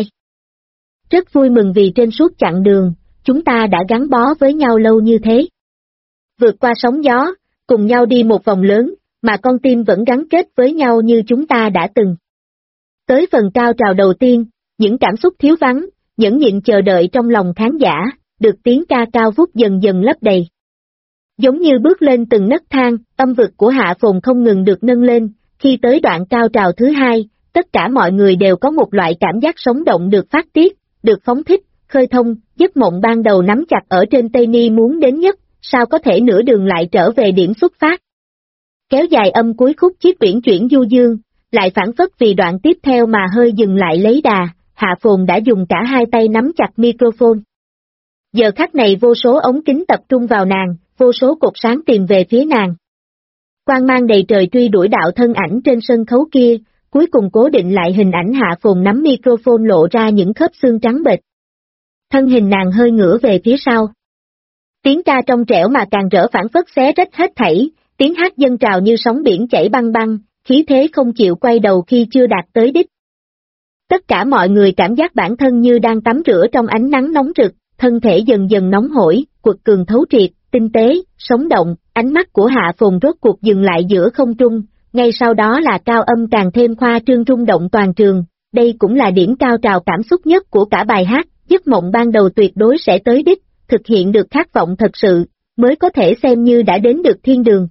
Rất vui mừng vì trên suốt chặng đường, chúng ta đã gắn bó với nhau lâu như thế. Vượt qua sóng gió, cùng nhau đi một vòng lớn, mà con tim vẫn gắn kết với nhau như chúng ta đã từng. Tới phần cao trào đầu tiên, những cảm xúc thiếu vắng, nhẫn nhịn chờ đợi trong lòng khán giả, được tiếng ca cao vút dần dần lấp đầy. Giống như bước lên từng nấc thang, âm vực của Hạ Phồn không ngừng được nâng lên, khi tới đoạn cao trào thứ hai, tất cả mọi người đều có một loại cảm giác sống động được phát tiết, được phóng thích, khơi thông, giấc mộng ban đầu nắm chặt ở trên Tây Ni muốn đến nhất, sao có thể nửa đường lại trở về điểm xuất phát. Kéo dài âm cuối khúc chiếc uyển chuyển du dương, lại phản phất vì đoạn tiếp theo mà hơi dừng lại lấy đà, Hạ Phồn đã dùng cả hai tay nắm chặt microphone. Giờ khắc này vô số ống kính tập trung vào nàng, vô số cột sáng tìm về phía nàng. Quang mang đầy trời truy đuổi đạo thân ảnh trên sân khấu kia, cuối cùng cố định lại hình ảnh Hạ Phồn nắm microphone lộ ra những khớp xương trắng bệch. Thân hình nàng hơi ngửa về phía sau. Tiếng ca trong trẻo mà càng rỡ phảng phất xé rách hết thảy, tiếng hát dâng trào như sóng biển chảy băng băng, khí thế không chịu quay đầu khi chưa đạt tới đích. Tất cả mọi người cảm giác bản thân như đang tắm rửa trong ánh nắng nóng rực, thân thể dần dần nóng hổi, quật cường thấu triệt, tinh tế, sống động, ánh mắt của Hạ Phồn rốt cuộc dừng lại giữa không trung, ngay sau đó là cao âm càng thêm khoa trương rung động toàn trường, đây cũng là điểm cao trào cảm xúc nhất của cả bài hát, giấc mộng ban đầu tuyệt đối sẽ tới đích, thực hiện được khát vọng thật sự, mới có thể xem như đã đến được thiên đường.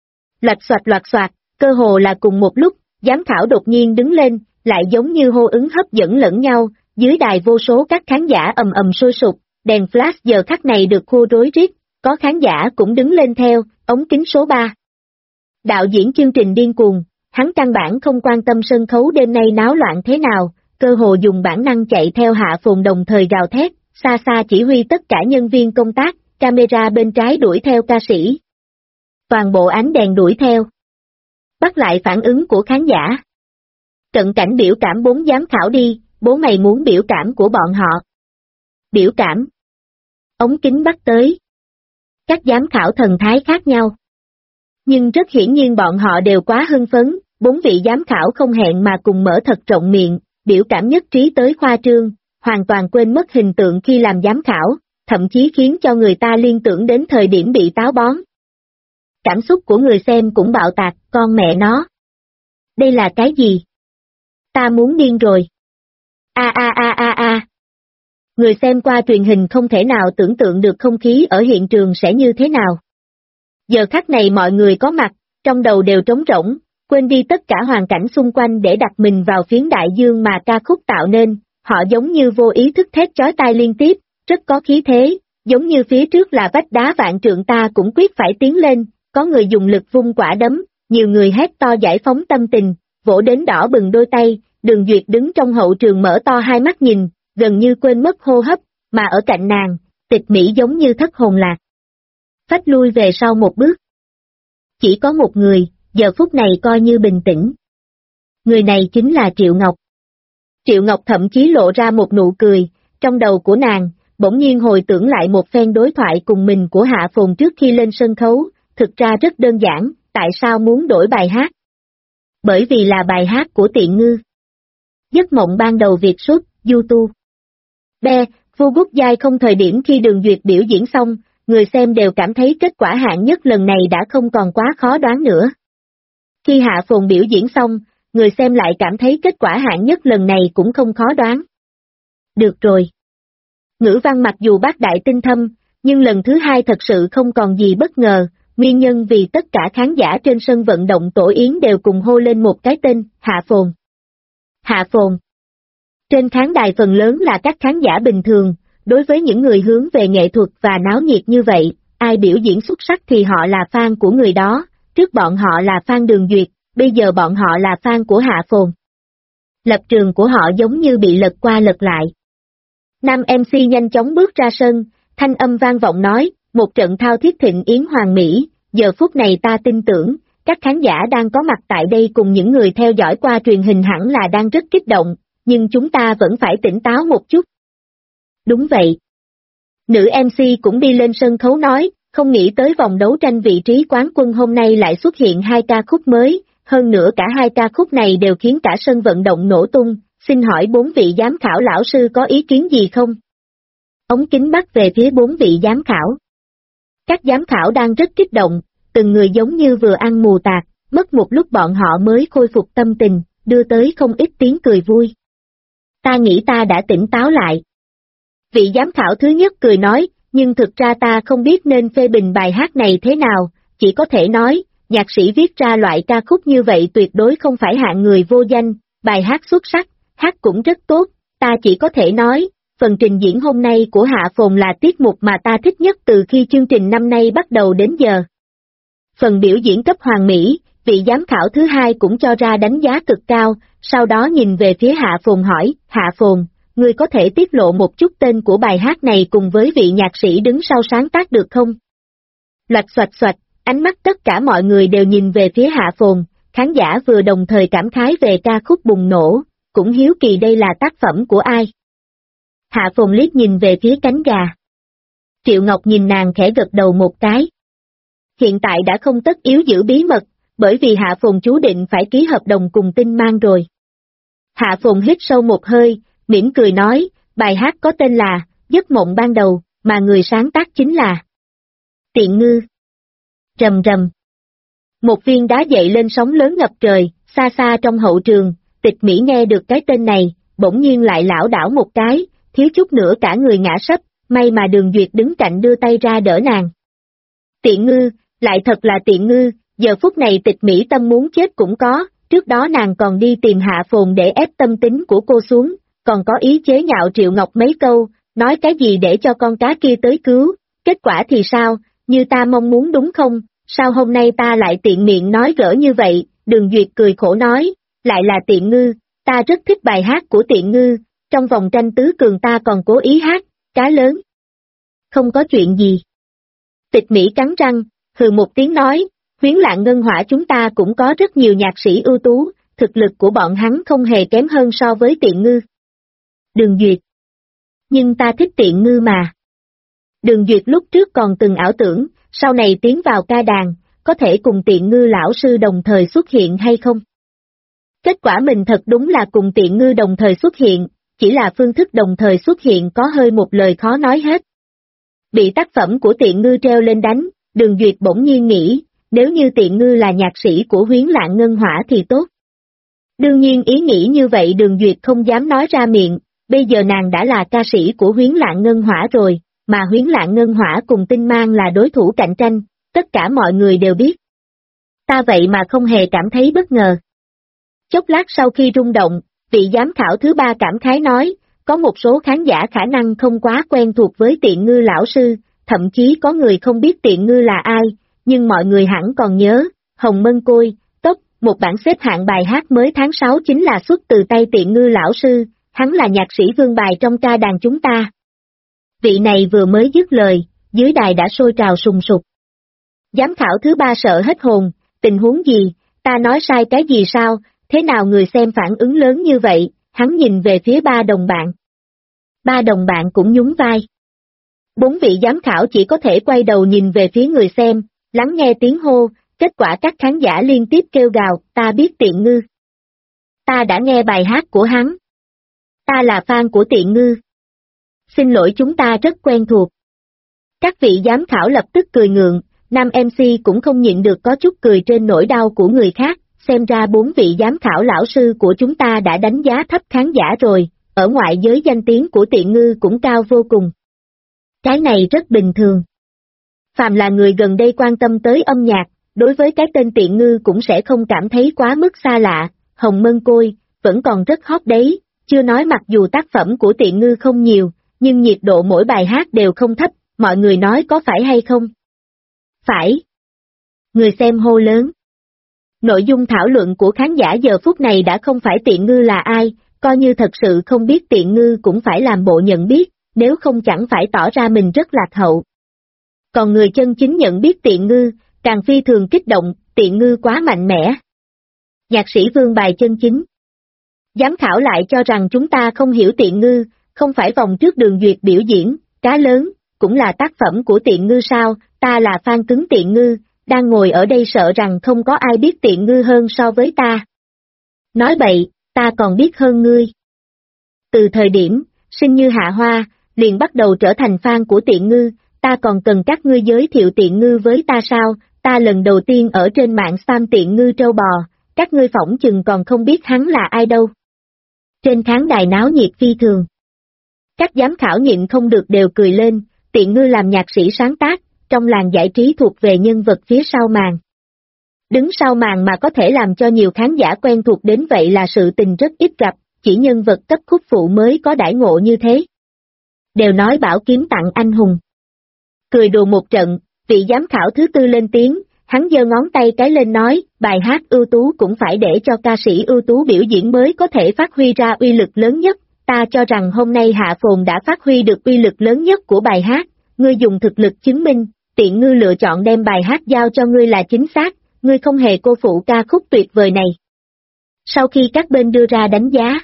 Loạt soạt, cơ hồ là cùng một lúc, giám khảo đột nhiên đứng lên, lại giống như hô ứng hấp dẫn lẫn nhau, dưới đài vô số các khán giả ầm ầm sôi sục, đèn flash giờ khắc này được khua rối rít, có khán giả cũng đứng lên theo, ống kính số 3. Đạo diễn chương trình điên cuồng, hắn căn bản không quan tâm sân khấu đêm nay náo loạn thế nào, cơ hồ dùng bản năng chạy theo Hạ Phồn đồng thời gào thét, xa xa chỉ huy tất cả nhân viên công tác, camera bên trái đuổi theo ca sĩ. Toàn bộ ánh đèn đuổi theo. Bắt lại phản ứng của khán giả. Cận cảnh biểu cảm 4 giám khảo đi, bố mày muốn biểu cảm của bọn họ. Biểu cảm. Ống kính bắt tới. Các giám khảo thần thái khác nhau. Nhưng rất hiển nhiên bọn họ đều quá hưng phấn, 4 vị giám khảo không hẹn mà cùng mở thật rộng miệng, biểu cảm nhất trí tới khoa trương, hoàn toàn quên mất hình tượng khi làm giám khảo, thậm chí khiến cho người ta liên tưởng đến thời điểm bị táo bón. Cảm xúc của người xem cũng bạo tạc, con mẹ nó. Đây là cái gì? Ta muốn điên rồi. A. Người xem qua truyền hình không thể nào tưởng tượng được không khí ở hiện trường sẽ như thế nào. Giờ khắc này mọi người có mặt, trong đầu đều trống rỗng, quên đi tất cả hoàn cảnh xung quanh để đặt mình vào phiến đại dương mà ca khúc tạo nên, họ giống như vô ý thức thét chói tai liên tiếp, rất có khí thế, giống như phía trước là vách đá vạn trượng ta cũng quyết phải tiến lên, có người dùng lực vung quả đấm, nhiều người hét to giải phóng tâm tình, vỗ đến đỏ bừng đôi tay, Đường Duyệt đứng trong hậu trường mở to hai mắt nhìn, gần như quên mất hô hấp, mà ở cạnh nàng, Tịch Mỹ giống như thất hồn lạc. Phách lui về sau một bước. Chỉ có một người, giờ phút này coi như bình tĩnh. Người này chính là Triệu Ngọc. Triệu Ngọc thậm chí lộ ra một nụ cười, trong đầu của nàng, bỗng nhiên hồi tưởng lại một phen đối thoại cùng mình của Hạ Phồn trước khi lên sân khấu, thực ra rất đơn giản, tại sao muốn đổi bài hát? Bởi vì là bài hát của Tiện Ngư. Giấc mộng ban đầu Việt xuất, YouTube. Vu Gúc Giai không thời điểm khi Đường Duyệt biểu diễn xong, người xem đều cảm thấy kết quả hạng nhất lần này đã không còn quá khó đoán nữa. Khi Hạ Phồn biểu diễn xong, người xem lại cảm thấy kết quả hạng nhất lần này cũng không khó đoán. Được rồi. Ngữ văn mặc dù bác đại tinh thâm, nhưng lần thứ hai thật sự không còn gì bất ngờ, nguyên nhân vì tất cả khán giả trên sân vận động Tổ Yến đều cùng hô lên một cái tên, Hạ Phồn. Hạ Phồn. Trên khán đài phần lớn là các khán giả bình thường, đối với những người hướng về nghệ thuật và náo nhiệt như vậy, ai biểu diễn xuất sắc thì họ là fan của người đó, trước bọn họ là fan Đường Duyệt, bây giờ bọn họ là fan của Hạ Phồn. Lập trường của họ giống như bị lật qua lật lại. Nam MC nhanh chóng bước ra sân, thanh âm vang vọng nói, một trận thao thiết thịnh yến hoàng mỹ, giờ phút này ta tin tưởng, các khán giả đang có mặt tại đây cùng những người theo dõi qua truyền hình hẳn là đang rất kích động, nhưng chúng ta vẫn phải tỉnh táo một chút. Đúng vậy. Nữ MC cũng đi lên sân khấu nói, không nghĩ tới vòng đấu tranh vị trí quán quân hôm nay lại xuất hiện 2 ca khúc mới, hơn nữa cả 2 ca khúc này đều khiến cả sân vận động nổ tung, xin hỏi 4 vị giám khảo lão sư có ý kiến gì không? Ống kính bắt về phía 4 vị giám khảo. Các giám khảo đang rất kích động, từng người giống như vừa ăn mù tạt, mất một lúc bọn họ mới khôi phục tâm tình, đưa tới không ít tiếng cười vui. Ta nghĩ ta đã tỉnh táo lại. Vị giám khảo thứ nhất cười nói, nhưng thực ra ta không biết nên phê bình bài hát này thế nào, chỉ có thể nói, nhạc sĩ viết ra loại ca khúc như vậy tuyệt đối không phải hạng người vô danh, bài hát xuất sắc, hát cũng rất tốt, ta chỉ có thể nói, phần trình diễn hôm nay của Hạ Phồn là tiết mục mà ta thích nhất từ khi chương trình năm nay bắt đầu đến giờ. Phần biểu diễn cấp hoàn mỹ, vị giám khảo thứ hai cũng cho ra đánh giá cực cao, sau đó nhìn về phía Hạ Phồn hỏi, Hạ Phồn, ngươi có thể tiết lộ một chút tên của bài hát này cùng với vị nhạc sĩ đứng sau sáng tác được không? Loạch xoạch xoạch, ánh mắt tất cả mọi người đều nhìn về phía Hạ Phồn, khán giả vừa đồng thời cảm khái về ca khúc bùng nổ, cũng hiếu kỳ đây là tác phẩm của ai. Hạ Phồn liếc nhìn về phía cánh gà. Triệu Ngọc nhìn nàng khẽ gật đầu một cái. Hiện tại đã không tất yếu giữ bí mật, bởi vì Hạ Phồn chú định phải ký hợp đồng cùng Tinh Mang rồi. Hạ Phồn hít sâu một hơi, mỉm cười nói, bài hát có tên là Giấc mộng ban đầu, mà người sáng tác chính là Tiện Ngư. Rầm rầm. Một viên đá dậy lên sóng lớn ngập trời, xa xa trong hậu trường, Tịch Mỹ nghe được cái tên này, bỗng nhiên lại lảo đảo một cái, thiếu chút nữa cả người ngã sấp, may mà Đường Duyệt đứng cạnh đưa tay ra đỡ nàng. Tiện Ngư, lại thật là Tiện Ngư, giờ phút này Tịch Mỹ tâm muốn chết cũng có, trước đó nàng còn đi tìm Hạ Phồn để ép tâm tính của cô xuống, còn có ý chế nhạo Triệu Ngọc mấy câu, nói cái gì để cho con cá kia tới cứu, kết quả thì sao, như ta mong muốn đúng không, sao hôm nay ta lại tiện miệng nói gỡ như vậy, Đường Duyệt cười khổ nói, lại là Tiện Ngư, ta rất thích bài hát của Tiện Ngư, trong vòng tranh tứ cường ta còn cố ý hát, cá lớn. Không có chuyện gì. Tịch Mỹ cắn răng, hừ một tiếng nói, Huyến Lạng Ngân Hỏa chúng ta cũng có rất nhiều nhạc sĩ ưu tú, thực lực của bọn hắn không hề kém hơn so với Tiện Ngư. Đường Duyệt. Nhưng ta thích Tiện Ngư mà. Đường Duyệt lúc trước còn từng ảo tưởng, sau này tiến vào ca đàn, có thể cùng Tiện Ngư lão sư đồng thời xuất hiện hay không? Kết quả mình thật đúng là cùng Tiện Ngư đồng thời xuất hiện, chỉ là phương thức đồng thời xuất hiện có hơi một lời khó nói hết. Bị tác phẩm của Tiện Ngư treo lên đánh, Đường Duyệt bỗng nhiên nghĩ, nếu như Tiện Ngư là nhạc sĩ của Huyến Lạng Ngân Hỏa thì tốt. Đương nhiên ý nghĩ như vậy Đường Duyệt không dám nói ra miệng, bây giờ nàng đã là ca sĩ của Huyến Lạng Ngân Hỏa rồi, mà Huyến Lạng Ngân Hỏa cùng Tinh Mang là đối thủ cạnh tranh, tất cả mọi người đều biết. Ta vậy mà không hề cảm thấy bất ngờ. Chốc lát sau khi rung động, vị giám khảo thứ ba cảm khái nói, có một số khán giả khả năng không quá quen thuộc với Tiện Ngư lão sư, thậm chí có người không biết Tiện Ngư là ai, nhưng mọi người hẳn còn nhớ, Hồng Mân Côi, Tốc, một bảng xếp hạng bài hát mới tháng 6 chính là xuất từ tay Tiện Ngư lão sư, hắn là nhạc sĩ vương bài trong ca đàn chúng ta. Vị này vừa mới dứt lời, dưới đài đã sôi trào sùng sục. Giám khảo thứ ba sợ hết hồn, tình huống gì, ta nói sai cái gì sao, thế nào người xem phản ứng lớn như vậy, hắn nhìn về phía ba đồng bạn. Ba đồng bạn cũng nhún vai. Bốn vị giám khảo chỉ có thể quay đầu nhìn về phía người xem, lắng nghe tiếng hô, kết quả các khán giả liên tiếp kêu gào, ta biết Tiện Ngư. Ta đã nghe bài hát của hắn. Ta là fan của Tiện Ngư. Xin lỗi chúng ta rất quen thuộc. Các vị giám khảo lập tức cười ngượng, nam MC cũng không nhịn được có chút cười trên nỗi đau của người khác, xem ra bốn vị giám khảo lão sư của chúng ta đã đánh giá thấp khán giả rồi, ở ngoại giới danh tiếng của Tiện Ngư cũng cao vô cùng. Cái này rất bình thường. Phàm là người gần đây quan tâm tới âm nhạc, đối với cái tên Tiện Ngư cũng sẽ không cảm thấy quá mức xa lạ, Hồng Mân Côi, vẫn còn rất hot đấy, chưa nói mặc dù tác phẩm của Tiện Ngư không nhiều, nhưng nhiệt độ mỗi bài hát đều không thấp, mọi người nói có phải hay không? Phải. Người xem hô lớn. Nội dung thảo luận của khán giả giờ phút này đã không phải Tiện Ngư là ai, coi như thật sự không biết Tiện Ngư cũng phải làm bộ nhận biết, nếu không chẳng phải tỏ ra mình rất lạc hậu. Còn người chân chính nhận biết Tiện Ngư, càng phi thường kích động, Tiện Ngư quá mạnh mẽ. Nhạc sĩ vương bài chân chính. Giám khảo lại cho rằng chúng ta không hiểu Tiện Ngư, không phải vòng trước Đường Duyệt biểu diễn, cá lớn, cũng là tác phẩm của Tiện Ngư sao, ta là fan cứng Tiện Ngư, đang ngồi ở đây sợ rằng không có ai biết Tiện Ngư hơn so với ta. Nói bậy, ta còn biết hơn ngươi. Từ thời điểm, sinh như hạ hoa, liền bắt đầu trở thành fan của Tiện Ngư, ta còn cần các ngươi giới thiệu Tiện Ngư với ta sao, ta lần đầu tiên ở trên mạng spam Tiện Ngư trâu bò, các ngươi phỏng chừng còn không biết hắn là ai đâu. Trên khán đài náo nhiệt phi thường. Các giám khảo nhịn không được đều cười lên, Tiện Ngư làm nhạc sĩ sáng tác, trong làng giải trí thuộc về nhân vật phía sau màn. Đứng sau màn mà có thể làm cho nhiều khán giả quen thuộc đến vậy là sự tình rất ít gặp, chỉ nhân vật cấp khúc phụ mới có đãi ngộ như thế. Đều nói bảo kiếm tặng anh hùng. Cười đùa một trận, vị giám khảo thứ tư lên tiếng, hắn giơ ngón tay cái lên nói, bài hát ưu tú cũng phải để cho ca sĩ ưu tú biểu diễn mới có thể phát huy ra uy lực lớn nhất, ta cho rằng hôm nay Hạ Phồn đã phát huy được uy lực lớn nhất của bài hát, ngươi dùng thực lực chứng minh, Tiện Ngư lựa chọn đem bài hát giao cho ngươi là chính xác, ngươi không hề cô phụ ca khúc tuyệt vời này. Sau khi các bên đưa ra đánh giá,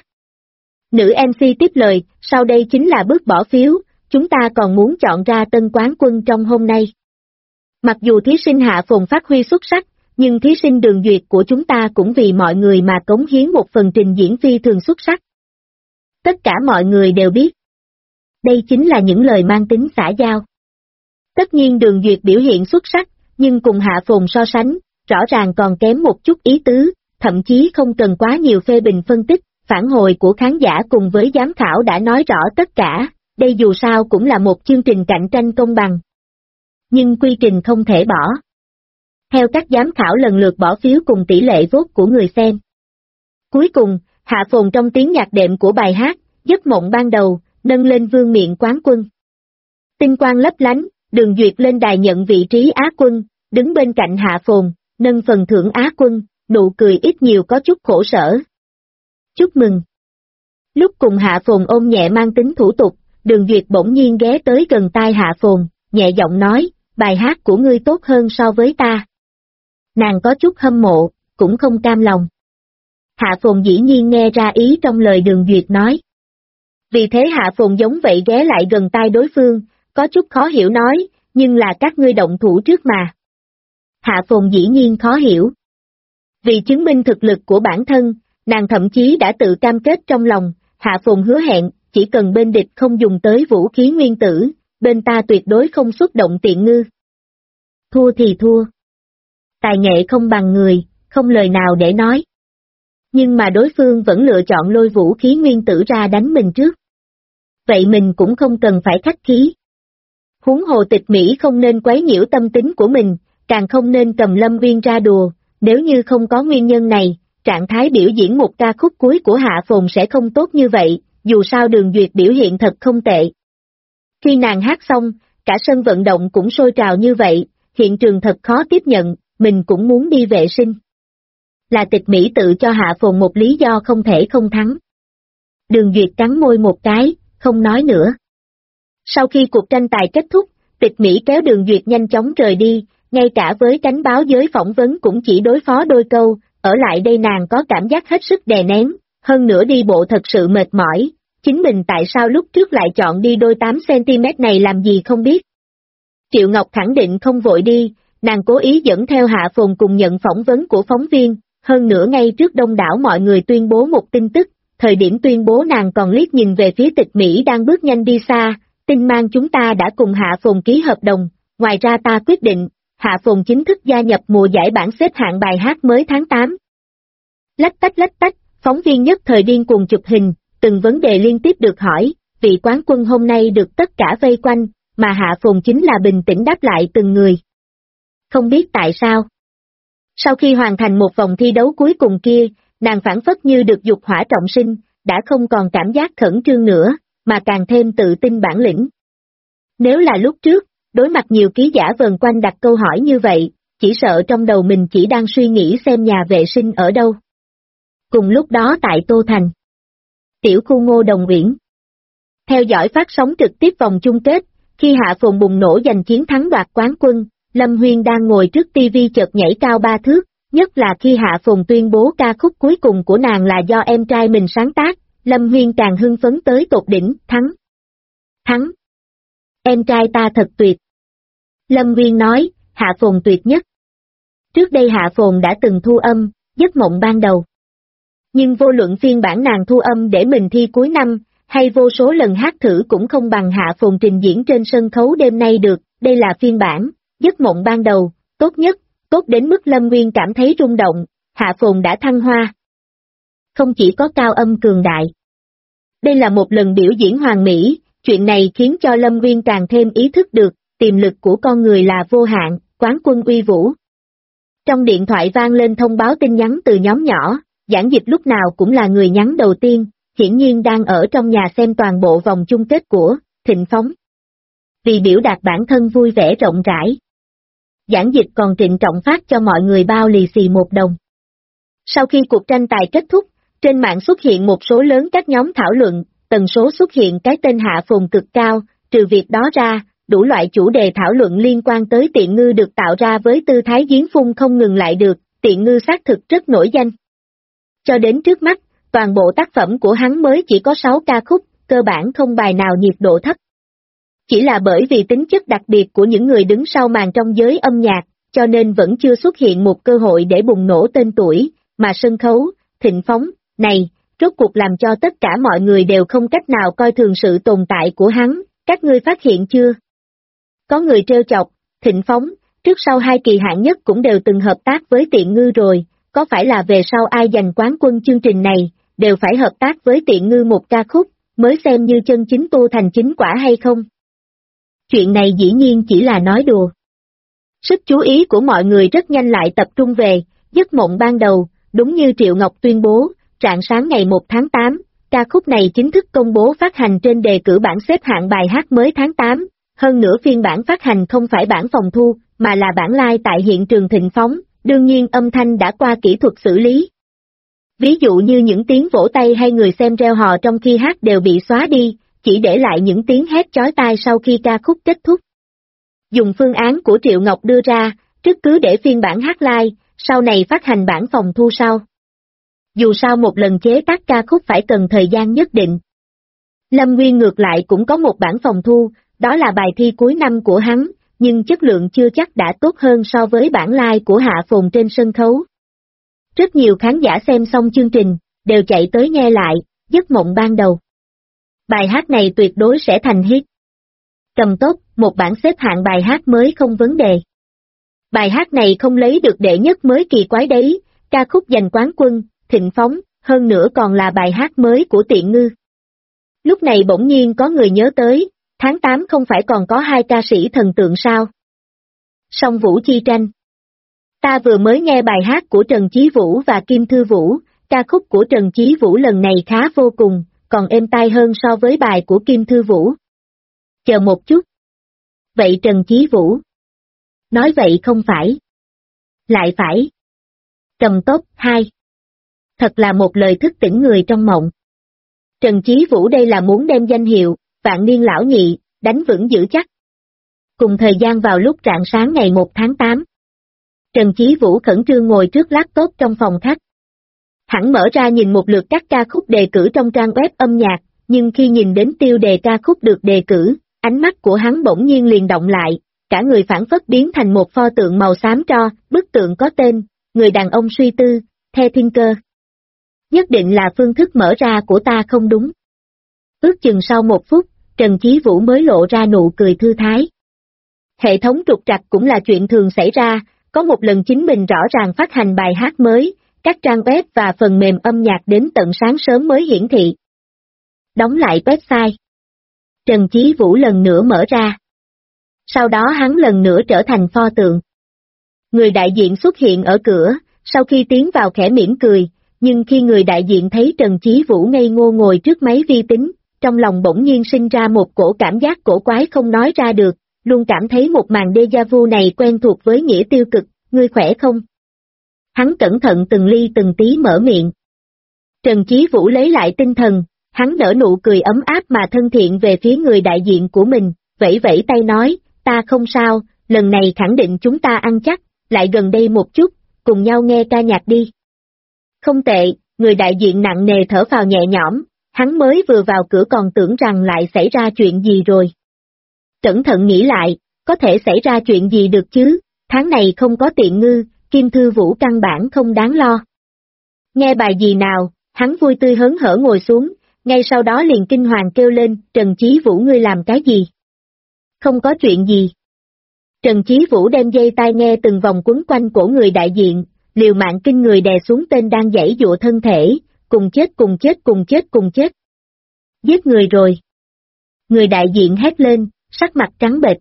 nữ MC tiếp lời, sau đây chính là bước bỏ phiếu, chúng ta còn muốn chọn ra tân quán quân trong hôm nay. Mặc dù thí sinh Hạ Phồn phát huy xuất sắc, nhưng thí sinh Đường Duyệt của chúng ta cũng vì mọi người mà cống hiến một phần trình diễn phi thường xuất sắc. Tất cả mọi người đều biết. Đây chính là những lời mang tính xã giao. Tất nhiên Đường Duyệt biểu hiện xuất sắc, nhưng cùng Hạ Phồn so sánh, rõ ràng còn kém một chút ý tứ, thậm chí không cần quá nhiều phê bình phân tích, phản hồi của khán giả cùng với giám khảo đã nói rõ tất cả, đây dù sao cũng là một chương trình cạnh tranh công bằng. Nhưng quy trình không thể bỏ. Theo các giám khảo lần lượt bỏ phiếu cùng tỷ lệ vote của người xem. Cuối cùng, Hạ Phồn trong tiếng nhạc đệm của bài hát, Giấc mộng ban đầu, nâng lên vương miện quán quân. Tinh quang lấp lánh, Đường Duyệt lên đài nhận vị trí Á quân, đứng bên cạnh Hạ Phồn, nâng phần thưởng Á quân, nụ cười ít nhiều có chút khổ sở. Chúc mừng. Lúc cùng Hạ Phồn ôm nhẹ mang tính thủ tục, Đường Duyệt bỗng nhiên ghé tới gần tai Hạ Phồn, nhẹ giọng nói, bài hát của ngươi tốt hơn so với ta. Nàng có chút hâm mộ, cũng không cam lòng. Hạ Phồn dĩ nhiên nghe ra ý trong lời Đường Duyệt nói. Vì thế Hạ Phồn giống vậy ghé lại gần tai đối phương, có chút khó hiểu nói, nhưng là các ngươi động thủ trước mà. Hạ Phồn dĩ nhiên khó hiểu. Vì chứng minh thực lực của bản thân, nàng thậm chí đã tự cam kết trong lòng, Hạ Phồn hứa hẹn, chỉ cần bên địch không dùng tới vũ khí nguyên tử, bên ta tuyệt đối không xuất động tiện ngư. Thua thì thua. Tài nghệ không bằng người, không lời nào để nói. Nhưng mà đối phương vẫn lựa chọn lôi vũ khí nguyên tử ra đánh mình trước. Vậy mình cũng không cần phải khách khí. Huống hồ Tịch Mỹ không nên quấy nhiễu tâm tính của mình, càng không nên cầm Lâm Uyên ra đùa, nếu như không có nguyên nhân này, trạng thái biểu diễn một ca khúc cuối của Hạ Phồn sẽ không tốt như vậy, dù sao Đường Duyệt biểu hiện thật không tệ. Khi nàng hát xong, cả sân vận động cũng sôi trào như vậy, hiện trường thật khó tiếp nhận, mình cũng muốn đi vệ sinh. Là Tịch Mỹ tự cho Hạ Phồn một lý do không thể không thắng. Đường Duyệt cắn môi một cái, không nói nữa. Sau khi cuộc tranh tài kết thúc, Tịch Mỹ kéo Đường Duyệt nhanh chóng rời đi, ngay cả với cánh báo giới phỏng vấn cũng chỉ đối phó đôi câu, ở lại đây nàng có cảm giác hết sức đè nén, hơn nữa đi bộ thật sự mệt mỏi, chính mình tại sao lúc trước lại chọn đi đôi 8cm này làm gì không biết. Triệu Ngọc khẳng định không vội đi, nàng cố ý dẫn theo Hạ Phồn cùng nhận phỏng vấn của phóng viên, hơn nữa ngay trước đông đảo mọi người tuyên bố một tin tức, thời điểm tuyên bố nàng còn liếc nhìn về phía Tịch Mỹ đang bước nhanh đi xa, tin mang chúng ta đã cùng Hạ Phồn ký hợp đồng, ngoài ra ta quyết định, Hạ Phồn chính thức gia nhập mùa giải bảng xếp hạng bài hát mới tháng 8. Lách tách, phóng viên nhất thời điên cuồng chụp hình, từng vấn đề liên tiếp được hỏi, vị quán quân hôm nay được tất cả vây quanh, mà Hạ Phồn chính là bình tĩnh đáp lại từng người. Không biết tại sao. Sau khi hoàn thành một vòng thi đấu cuối cùng kia, nàng phản phất như được dục hỏa trọng sinh, đã không còn cảm giác khẩn trương nữa, mà càng thêm tự tin bản lĩnh. Nếu là lúc trước, đối mặt nhiều ký giả vờn quanh đặt câu hỏi như vậy, chỉ sợ trong đầu mình chỉ đang suy nghĩ xem nhà vệ sinh ở đâu. Cùng lúc đó tại Tô Thành, tiểu khu Ngô Đồng Uyển, theo dõi phát sóng trực tiếp vòng chung kết, khi Hạ Phồn bùng nổ giành chiến thắng đoạt quán quân, Lâm Huyên đang ngồi trước tivi chợt nhảy cao 3 thước, nhất là khi Hạ Phồn tuyên bố ca khúc cuối cùng của nàng là do em trai mình sáng tác, Lâm Huyên càng hưng phấn tới tột đỉnh, thắng. Em trai ta thật tuyệt. Lâm Huyên nói, Hạ Phồn tuyệt nhất. Trước đây Hạ Phồn đã từng thu âm, giấc mộng ban đầu. Nhưng vô luận phiên bản nàng thu âm để mình thi cuối năm, hay vô số lần hát thử cũng không bằng Hạ Phồn trình diễn trên sân khấu đêm nay được, đây là phiên bản, giấc mộng ban đầu, tốt nhất, tốt đến mức Lâm Nguyên cảm thấy rung động, Hạ Phồn đã thăng hoa. Không chỉ có cao âm cường đại. Đây là một lần biểu diễn hoàn mỹ, chuyện này khiến cho Lâm Nguyên càng thêm ý thức được, tiềm lực của con người là vô hạn, quán quân uy vũ. Trong điện thoại vang lên thông báo tin nhắn từ nhóm nhỏ, Giảng Dịch lúc nào cũng là người nhắn đầu tiên, hiển nhiên đang ở trong nhà xem toàn bộ vòng chung kết của Thịnh Phóng. Vì biểu đạt bản thân vui vẻ rộng rãi, Giảng Dịch còn trịnh trọng phát cho mọi người bao lì xì 1 đồng. Sau khi cuộc tranh tài kết thúc, trên mạng xuất hiện một số lớn các nhóm thảo luận, tần số xuất hiện cái tên Hạ Phồn cực cao, trừ việc đó ra, đủ loại chủ đề thảo luận liên quan tới Tiện Ngư được tạo ra với tư thái giếng phun không ngừng lại được, Tiện Ngư xác thực rất nổi danh. Cho đến trước mắt, toàn bộ tác phẩm của hắn mới chỉ có 6 ca khúc, cơ bản không bài nào nhiệt độ thấp. Chỉ là bởi vì tính chất đặc biệt của những người đứng sau màn trong giới âm nhạc, cho nên vẫn chưa xuất hiện một cơ hội để bùng nổ tên tuổi, mà sân khấu, Thịnh Phóng, này, rốt cuộc làm cho tất cả mọi người đều không cách nào coi thường sự tồn tại của hắn, các ngươi phát hiện chưa? Có người trêu chọc, Thịnh Phóng, trước sau 2 kỳ hạng nhất cũng đều từng hợp tác với Tiện Ngư rồi, có phải là về sau ai giành quán quân chương trình này, đều phải hợp tác với Tiện Ngư một ca khúc, mới xem như chân chính tu thành chính quả hay không? Chuyện này dĩ nhiên chỉ là nói đùa. Sức chú ý của mọi người rất nhanh lại tập trung về, giấc mộng ban đầu, đúng như Triệu Ngọc tuyên bố, rạng sáng ngày 1 tháng 8, ca khúc này chính thức công bố phát hành trên đề cử bảng xếp hạng bài hát mới tháng 8, hơn nữa phiên bản phát hành không phải bản phòng thu, mà là bản live tại hiện trường Thịnh Phóng, đương nhiên âm thanh đã qua kỹ thuật xử lý. Ví dụ như những tiếng vỗ tay hay người xem reo hò trong khi hát đều bị xóa đi, chỉ để lại những tiếng hét chói tai sau khi ca khúc kết thúc. Dùng phương án của Triệu Ngọc đưa ra, trước cứ để phiên bản hát live, sau này phát hành bản phòng thu sau. Dù sao một lần chế tác ca khúc phải cần thời gian nhất định. Lâm Nguyên ngược lại cũng có một bản phòng thu, đó là bài thi cuối năm của hắn, nhưng chất lượng chưa chắc đã tốt hơn so với bản live của Hạ Phồn trên sân khấu. Rất nhiều khán giả xem xong chương trình, đều chạy tới nghe lại, giấc mộng ban đầu. Bài hát này tuyệt đối sẽ thành hit. Cầm tốt, một bảng xếp hạng bài hát mới không vấn đề. Bài hát này không lấy được đệ nhất mới kỳ quái đấy, ca khúc giành quán quân, thịnh phóng, hơn nữa còn là bài hát mới của Tiện Ngư. Lúc này bỗng nhiên có người nhớ tới, tháng 8 không phải còn có hai ca sĩ thần tượng sao? Song Vũ Chi Tranh. Ta vừa mới nghe bài hát của Trần Chí Vũ và Kim Thư Vũ, ca khúc của Trần Chí Vũ lần này khá vô cùng, còn êm tai hơn so với bài của Kim Thư Vũ. Chờ một chút. Vậy Trần Chí Vũ? Nói vậy không phải. Lại phải. Cầm top 2. Thật là một lời thức tỉnh người trong mộng. Trần Chí Vũ đây là muốn đem danh hiệu, vạn niên lão nhị, đánh vững giữ chắc. Cùng thời gian vào lúc rạng sáng ngày 1 tháng 8. Trần Chí Vũ khẩn trương ngồi trước laptop trong phòng khách. Hắn mở ra nhìn một lượt các ca khúc đề cử trong trang web âm nhạc, nhưng khi nhìn đến tiêu đề ca khúc được đề cử, ánh mắt của hắn bỗng nhiên liền động lại, cả người phảng phất biến thành một pho tượng màu xám tro, bức tượng có tên, người đàn ông suy tư, The Thinker. Nhất định là phương thức mở ra của ta không đúng. Ước chừng sau 1 phút, Trần Chí Vũ mới lộ ra nụ cười thư thái. Hệ thống trục trặc cũng là chuyện thường xảy ra, có một lần chính mình rõ ràng phát hành bài hát mới, các trang web và phần mềm âm nhạc đến tận sáng sớm mới hiển thị. Đóng lại website. Trần Chí Vũ lần nữa mở ra. Sau đó hắn lần nữa trở thành pho tượng. Người đại diện xuất hiện ở cửa, sau khi tiến vào khẽ mỉm cười, nhưng khi người đại diện thấy Trần Chí Vũ ngây ngô ngồi trước máy vi tính, trong lòng bỗng nhiên sinh ra một cổ cảm giác cổ quái không nói ra được, luôn cảm thấy một màn déjà vu này quen thuộc với nghĩa tiêu cực, ngươi khỏe không? Hắn cẩn thận từng ly từng tí mở miệng. Trần Chí Vũ lấy lại tinh thần, hắn nở nụ cười ấm áp mà thân thiện về phía người đại diện của mình, vẫy vẫy tay nói, ta không sao, lần này khẳng định chúng ta ăn chắc, lại gần đây một chút, cùng nhau nghe ca nhạc đi. Không tệ, người đại diện nặng nề thở phào nhẹ nhõm, hắn mới vừa vào cửa còn tưởng rằng lại xảy ra chuyện gì rồi. Cẩn thận nghĩ lại, có thể xảy ra chuyện gì được chứ, tháng này không có Tiện Ngư, Kim Thư Vũ căn bản không đáng lo. Nghe bài gì nào, hắn vui tươi hớn hở ngồi xuống, ngay sau đó liền kinh hoàng kêu lên, Trần Chí Vũ ngươi làm cái gì? Không có chuyện gì. Trần Chí Vũ đem dây tai nghe từng vòng quấn quanh cổ người đại diện, liều mạng kinh người đè xuống tên đang giãy giụa thân thể, cùng chết cùng chết cùng chết cùng chết. Giết người rồi. Người đại diện hét lên, sắc mặt trắng bệch.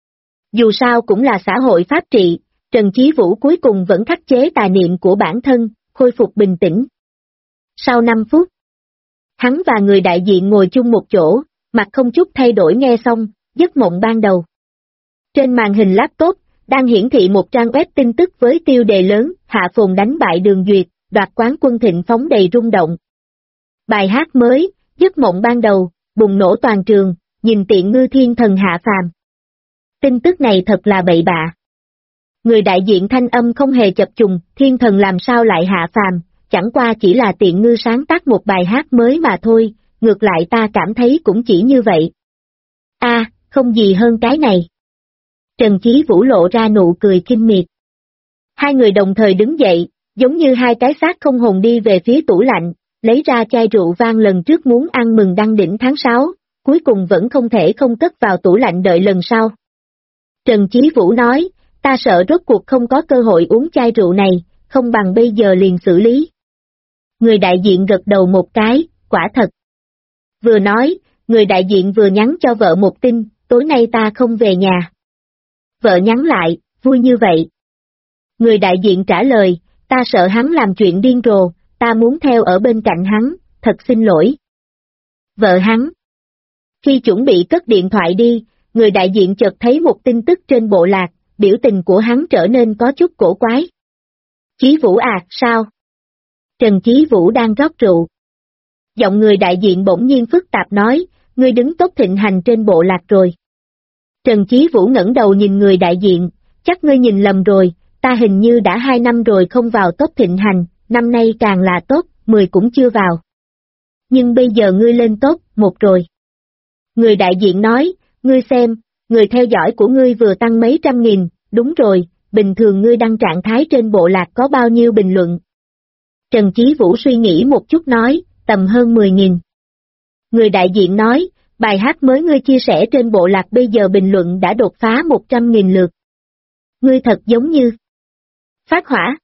Dù sao cũng là xã hội pháp trị, Trần Chí Vũ cuối cùng vẫn khắc chế tà niệm của bản thân, khôi phục bình tĩnh. Sau 5 phút, hắn và người đại diện ngồi chung một chỗ, mặt không chút thay đổi nghe xong, giấc mộng ban đầu. Trên màn hình laptop, đang hiển thị một trang web tin tức với tiêu đề lớn, Hạ Phồn đánh bại Đường Duyệt, đoạt quán quân thịnh phóng đầy rung động. Bài hát mới, giấc mộng ban đầu, bùng nổ toàn trường, nhìn Tiện Ngư thiên thần hạ phàm. Tin tức này thật là bậy bạ. Người đại diện thanh âm không hề chập trùng, thiên thần làm sao lại hạ phàm, chẳng qua chỉ là Tiện Ngư sáng tác một bài hát mới mà thôi, ngược lại ta cảm thấy cũng chỉ như vậy. Không gì hơn cái này. Trần Chí Vũ lộ ra nụ cười kinh miệt. Hai người đồng thời đứng dậy, giống như hai cái xác không hồn đi về phía tủ lạnh, lấy ra chai rượu vang lần trước muốn ăn mừng đăng đỉnh tháng 6, cuối cùng vẫn không thể không cất vào tủ lạnh đợi lần sau. Trần Chí Vũ nói, ta sợ rốt cuộc không có cơ hội uống chai rượu này, không bằng bây giờ liền xử lý. Người đại diện gật đầu một cái, quả thật. Vừa nói, người đại diện vừa nhắn cho vợ một tin, tối nay ta không về nhà. Vợ nhắn lại, vui như vậy. Người đại diện trả lời, ta sợ hắn làm chuyện điên rồ, ta muốn theo ở bên cạnh hắn, thật xin lỗi. Vợ hắn. Khi chuẩn bị cất điện thoại đi, người đại diện chợt thấy một tin tức trên bộ lạc, biểu tình của hắn trở nên có chút cổ quái. Chí Vũ à, sao? Trần Chí Vũ đang rót rượu. Giọng người đại diện bỗng nhiên phức tạp nói, ngươi đứng tốt thịnh hành trên bộ lạc rồi. Trần Chí Vũ ngẩng đầu nhìn người đại diện, chắc ngươi nhìn lầm rồi, ta hình như đã 2 năm rồi không vào top thịnh hành, năm nay càng là top 10 cũng chưa vào. Nhưng bây giờ ngươi lên top 1 rồi. Người đại diện nói, ngươi xem, người theo dõi của ngươi vừa tăng mấy trăm nghìn, đúng rồi, bình thường ngươi đăng trạng thái trên bộ lạc có bao nhiêu bình luận. Trần Chí Vũ suy nghĩ một chút nói, tầm hơn 10.000. Người đại diện nói, bài hát mới ngươi chia sẻ trên bộ lạc bây giờ bình luận đã đột phá 100.000 lượt. Ngươi thật giống như phát hỏa.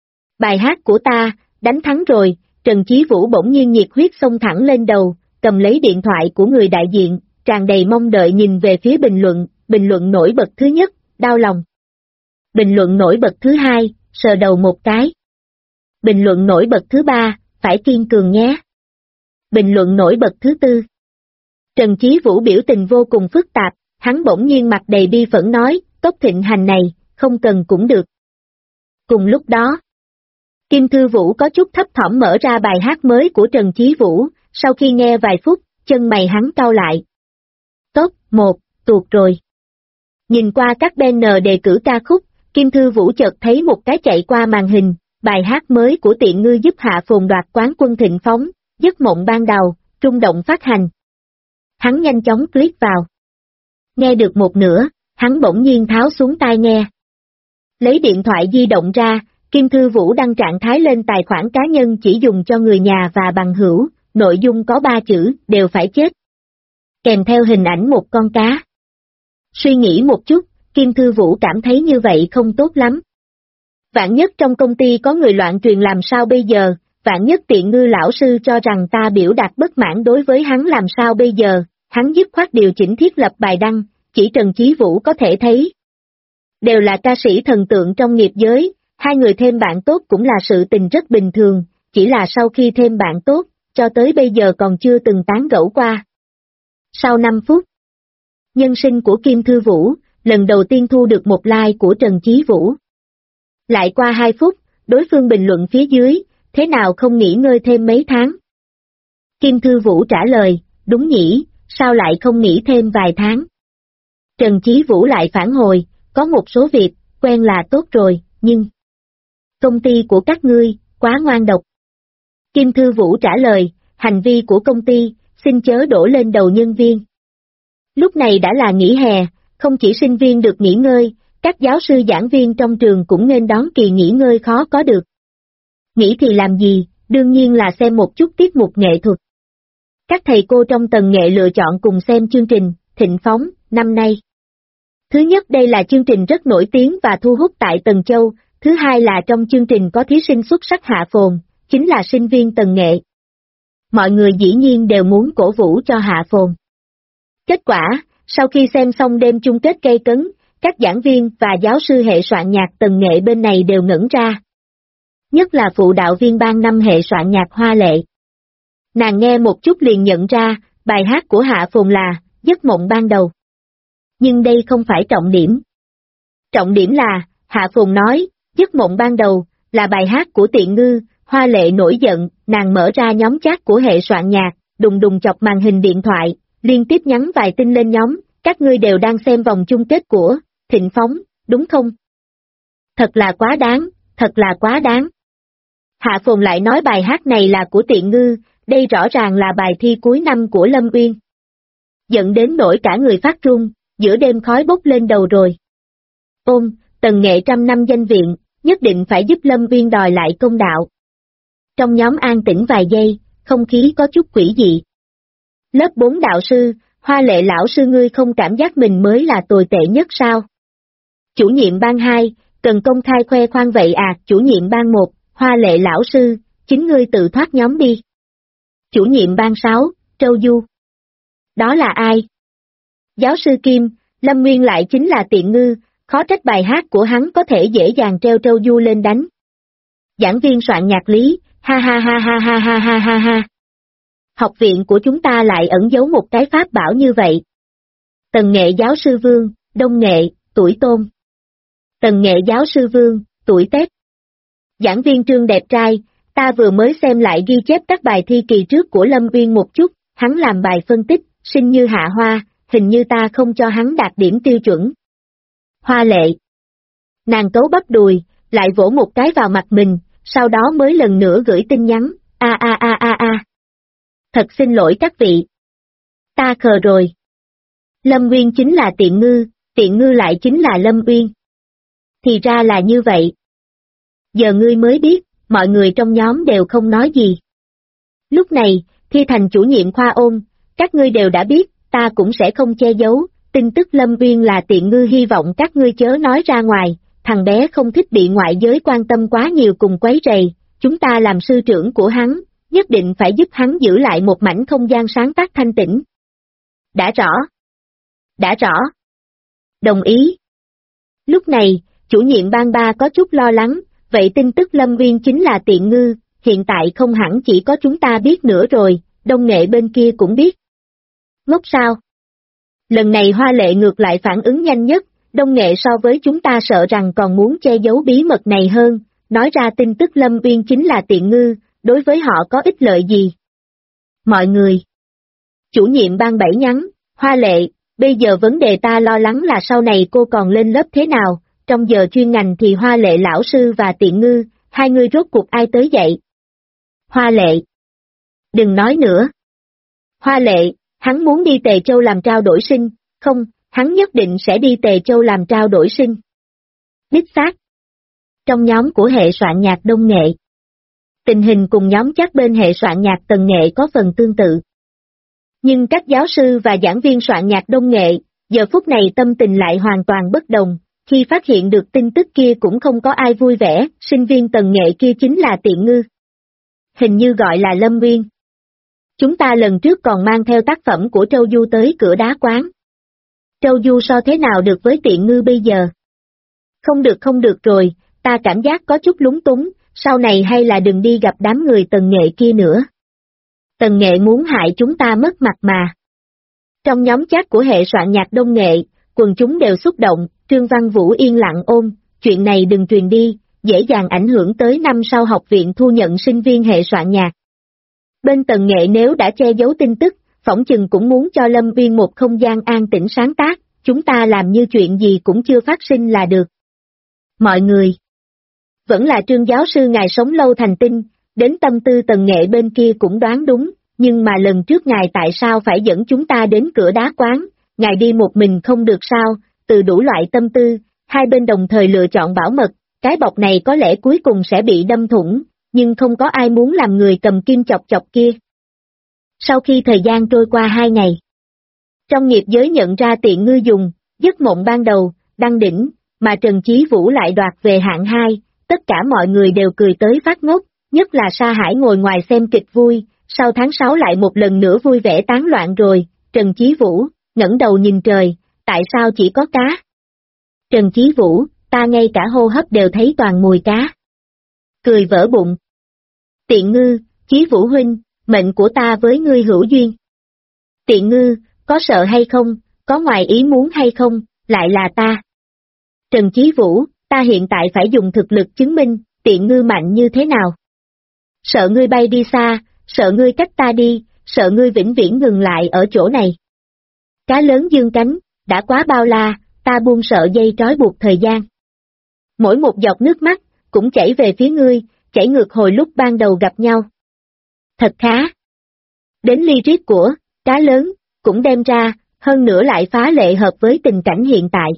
Bài hát của ta, đánh thắng rồi, Trần Chí Vũ bỗng nhiên nhiệt huyết xông thẳng lên đầu, cầm lấy điện thoại của người đại diện, tràn đầy mong đợi nhìn về phía bình luận nổi bật thứ nhất, đau lòng. Bình luận nổi bật thứ hai, sờ đầu một cái. Bình luận nổi bật thứ ba, phải kiên cường nhé. Bình luận nổi bật thứ tư. Trần Chí Vũ biểu tình vô cùng phức tạp, hắn bỗng nhiên mặt đầy bi phẫn nói, tốc thịnh hành này, không cần cũng được. Cùng lúc đó, Kim Thư Vũ có chút thấp thỏm mở ra bài hát mới của Trần Chí Vũ, sau khi nghe vài phút, chân mày hắn cau lại. Top 1, tuột rồi. Nhìn qua các banner đề cử ca khúc, Kim Thư Vũ chợt thấy một cái chạy qua màn hình, bài hát mới của Tiện Ngư giúp Hạ Phồn đoạt quán quân thịnh phóng, giấc mộng ban đầu, trung động phát hành. Hắn nhanh chóng click vào. Nghe được một nửa, hắn bỗng nhiên tháo xuống tai nghe. Lấy điện thoại di động ra, Kim Thư Vũ đăng trạng thái lên tài khoản cá nhân chỉ dùng cho người nhà và bằng hữu, nội dung có 3 chữ, đều phải chết. Kèm theo hình ảnh một con cá. Suy nghĩ một chút, Kim Thư Vũ cảm thấy như vậy không tốt lắm. Vạn nhất trong công ty có người loạn truyền làm sao bây giờ, vạn nhất Tiện Ngư lão sư cho rằng ta biểu đạt bất mãn đối với hắn làm sao bây giờ, hắn dứt khoát điều chỉnh thiết lập bài đăng, chỉ Trần Chí Vũ có thể thấy. Đều là ca sĩ thần tượng trong nghiệp giới, hai người thêm bạn tốt cũng là sự tình rất bình thường, chỉ là sau khi thêm bạn tốt, cho tới bây giờ còn chưa từng tán gẫu qua. Sau 5 phút, nhân sinh của Kim Thư Vũ, lần đầu tiên thu được một like của Trần Chí Vũ. Lại qua 2 phút, đối phương bình luận phía dưới, thế nào không nghỉ ngơi thêm mấy tháng? Kim Thư Vũ trả lời, đúng nhỉ, sao lại không nghỉ thêm vài tháng? Trần Chí Vũ lại phản hồi, có một số việc, quen là tốt rồi, nhưng công ty của các ngươi, quá ngoan độc. Kim Thư Vũ trả lời, hành vi của công ty, xin chớ đổ lên đầu nhân viên. Lúc này đã là nghỉ hè, không chỉ sinh viên được nghỉ ngơi, các giáo sư giảng viên trong trường cũng nên đón kỳ nghỉ ngơi khó có được. Nghỉ thì làm gì, đương nhiên là xem một chút tiết mục nghệ thuật. Các thầy cô trong tầng nghệ lựa chọn cùng xem chương trình, Thịnh Phóng, năm nay. Thứ nhất đây là chương trình rất nổi tiếng và thu hút tại Tần Châu, thứ hai là trong chương trình có thí sinh xuất sắc Hạ Phồn, chính là sinh viên tần nghệ. Mọi người dĩ nhiên đều muốn cổ vũ cho Hạ Phồn. Kết quả, sau khi xem xong đêm chung kết gay cấn, các giảng viên và giáo sư hệ soạn nhạc tần nghệ bên này đều ngẩn ra. Nhất là phụ đạo viên ban 5 hệ soạn nhạc Hoa Lệ. Nàng nghe một chút liền nhận ra, bài hát của Hạ Phồn là Giấc Mộng Ban Đầu. Nhưng đây không phải trọng điểm. Trọng điểm là, Hạ Phồn nói, Giấc Mộng Ban Đầu, là bài hát của Tiện Ngư. Hoa Lệ nổi giận, nàng mở ra nhóm chat của hệ soạn nhạc, đùng đùng chọc màn hình điện thoại, liên tiếp nhắn vài tin lên nhóm, các ngươi đều đang xem vòng chung kết của Thịnh Phóng, đúng không? Thật là quá đáng, thật là quá đáng. Hạ Phồn lại nói bài hát này là của Tiện Ngư, đây rõ ràng là bài thi cuối năm của Lâm Uyên. Dẫn đến nỗi cả người phát run, giữa đêm khói bốc lên đầu rồi. Ôm, tần nghệ 100 năm danh viện, nhất định phải giúp Lâm Uyên đòi lại công đạo. Trong nhóm an tĩnh vài giây, không khí có chút quỷ dị. Lớp 4 đạo sư, Hoa Lệ lão sư ngươi không cảm giác mình mới là tồi tệ nhất sao? Chủ nhiệm ban 2, cần công khai khoe khoang vậy à? Chủ nhiệm ban 1, Hoa Lệ lão sư, chính ngươi tự thoát nhóm đi. Chủ nhiệm ban 6, Trâu Du. Đó là ai? Giáo sư Kim, Lâm Nguyên lại chính là Tiện Ngư, khó trách bài hát của hắn có thể dễ dàng treo Trâu Du lên đánh. Giảng viên soạn nhạc Lý, ha ha ha ha ha ha ha ha ha. Học viện của chúng ta lại ẩn giấu một cái pháp bảo như vậy. Tần nghệ giáo sư Vương, Đông nghệ, tuổi Tôn. Tần nghệ giáo sư Vương, tuổi Tết. Giảng viên Trương đẹp trai, ta vừa mới xem lại ghi chép các bài thi kỳ trước của Lâm Uyên một chút, hắn làm bài phân tích, sinh như hạ hoa, hình như ta không cho hắn đạt điểm tiêu chuẩn. Hoa Lệ. Nàng cấu bắp đùi, lại vỗ một cái vào mặt mình, sau đó mới lần nữa gửi tin nhắn, Thật xin lỗi các vị. Ta khờ rồi. Lâm Uyên chính là tiện ngư lại chính là Lâm Uyên. Thì ra là như vậy. Giờ ngươi mới biết, mọi người trong nhóm đều không nói gì. Lúc này, Thi Thành chủ nhiệm khoa ôn, các ngươi đều đã biết, ta cũng sẽ không che giấu, tin tức Lâm Uyên là tiện ngư hy vọng các ngươi chớ nói ra ngoài, thằng bé không thích bị ngoại giới quan tâm quá nhiều cùng quấy rầy, chúng ta làm sư trưởng của hắn, nhất định phải giúp hắn giữ lại một mảnh không gian sáng tác thanh tĩnh. Đã rõ. Đã rõ. Đồng ý. Lúc này, chủ nhiệm ban 3 có chút lo lắng, vậy tin tức Lâm Uyên chính là tiện ngư, hiện tại không hẳn chỉ có chúng ta biết nữa rồi, Đông Nghệ bên kia cũng biết. Ngốc sao? Lần này Hoa Lệ ngược lại phản ứng nhanh nhất, Đông Nghệ so với chúng ta sợ rằng còn muốn che giấu bí mật này hơn, nói ra tin tức Lâm Uyên chính là tiện ngư, đối với họ có ích lợi gì? Mọi người. Chủ nhiệm ban 7 nhắn, Hoa Lệ, bây giờ vấn đề ta lo lắng là sau này cô còn lên lớp thế nào, trong giờ chuyên ngành thì Hoa Lệ lão sư và tiện ngư, hai người rốt cuộc ai tới dạy? Hoa Lệ. Đừng nói nữa. Hoa Lệ, hắn muốn đi Tề Châu làm trao đổi sinh, không, hắn nhất định sẽ đi Tề Châu làm trao đổi sinh. Đích xác. Trong nhóm của hệ soạn nhạc Đông Nghệ. Tình hình cùng nhóm chắc bên hệ soạn nhạc Tần Nghệ có phần tương tự. Nhưng các giáo sư và giảng viên soạn nhạc Đông Nghệ, giờ phút này tâm tình lại hoàn toàn bất đồng, khi phát hiện được tin tức kia cũng không có ai vui vẻ, sinh viên Tần Nghệ kia chính là tiện ngư. Hình như gọi là Lâm Uyên. Chúng ta lần trước còn mang theo tác phẩm của Trâu Du tới cửa đá quán. Trâu Du so thế nào được với tiện ngư bây giờ? Không được rồi, ta cảm giác có chút lúng túng, sau này hay là đừng đi gặp đám người Tần Nghệ kia nữa. Tần Nghệ muốn hại chúng ta mất mặt mà. Trong nhóm chat của hệ soạn nhạc Đông Nghệ, quần chúng đều xúc động, Trương Văn Vũ yên lặng ôm, chuyện này đừng truyền đi, dễ dàng ảnh hưởng tới năm sau học viện thu nhận sinh viên hệ soạn nhạc. Bên Tần Nghệ nếu đã che giấu tin tức, phỏng chừng cũng muốn cho Lâm Uyên một không gian an tĩnh sáng tác, chúng ta làm như chuyện gì cũng chưa phát sinh là được. Mọi người. Vẫn là Trương giáo sư ngài sống lâu thành tinh, đến tâm tư Tần Nghệ bên kia cũng đoán đúng, nhưng mà lần trước ngài tại sao phải dẫn chúng ta đến cửa đá quán, ngài đi một mình không được sao, từ đủ loại tâm tư, hai bên đồng thời lựa chọn bảo mật, cái bọc này có lẽ cuối cùng sẽ bị đâm thủng, nhưng không có ai muốn làm người cầm kim chọc chọc kia. Sau khi thời gian trôi qua 2 ngày, trong nghiệp giới nhận ra tiện ngư dùng, giấc mộng ban đầu, đăng đỉnh, mà Trần Chí Vũ lại đoạt về hạng 2, tất cả mọi người đều cười tới phát ngốc, nhất là Sa Hải ngồi ngoài xem kịch vui, sau tháng 6 lại một lần nữa vui vẻ tán loạn rồi, Trần Chí Vũ, ngẩng đầu nhìn trời, tại sao chỉ có cá? Trần Chí Vũ, ta ngay cả hô hấp đều thấy toàn mùi cá. Cười vỡ bụng. Tiện ngư, Chí Vũ huynh, mệnh của ta với ngươi hữu duyên. Tiện ngư, có sợ hay không, có ngoài ý muốn hay không, lại là ta. Trần Chí Vũ, ta hiện tại phải dùng thực lực chứng minh, tiện ngư mạnh như thế nào. Sợ ngươi bay đi xa, sợ ngươi cách ta đi, sợ ngươi vĩnh viễn ngừng lại ở chỗ này. Cá lớn dương cánh, đã quá bao la, ta buông sợ dây trói buộc thời gian. Mỗi một giọt nước mắt, cũng chảy về phía ngươi, chảy ngược hồi lúc ban đầu gặp nhau. Thật khá. Đến ly riết của, cá lớn, cũng đem ra, hơn nữa lại phá lệ hợp với tình cảnh hiện tại.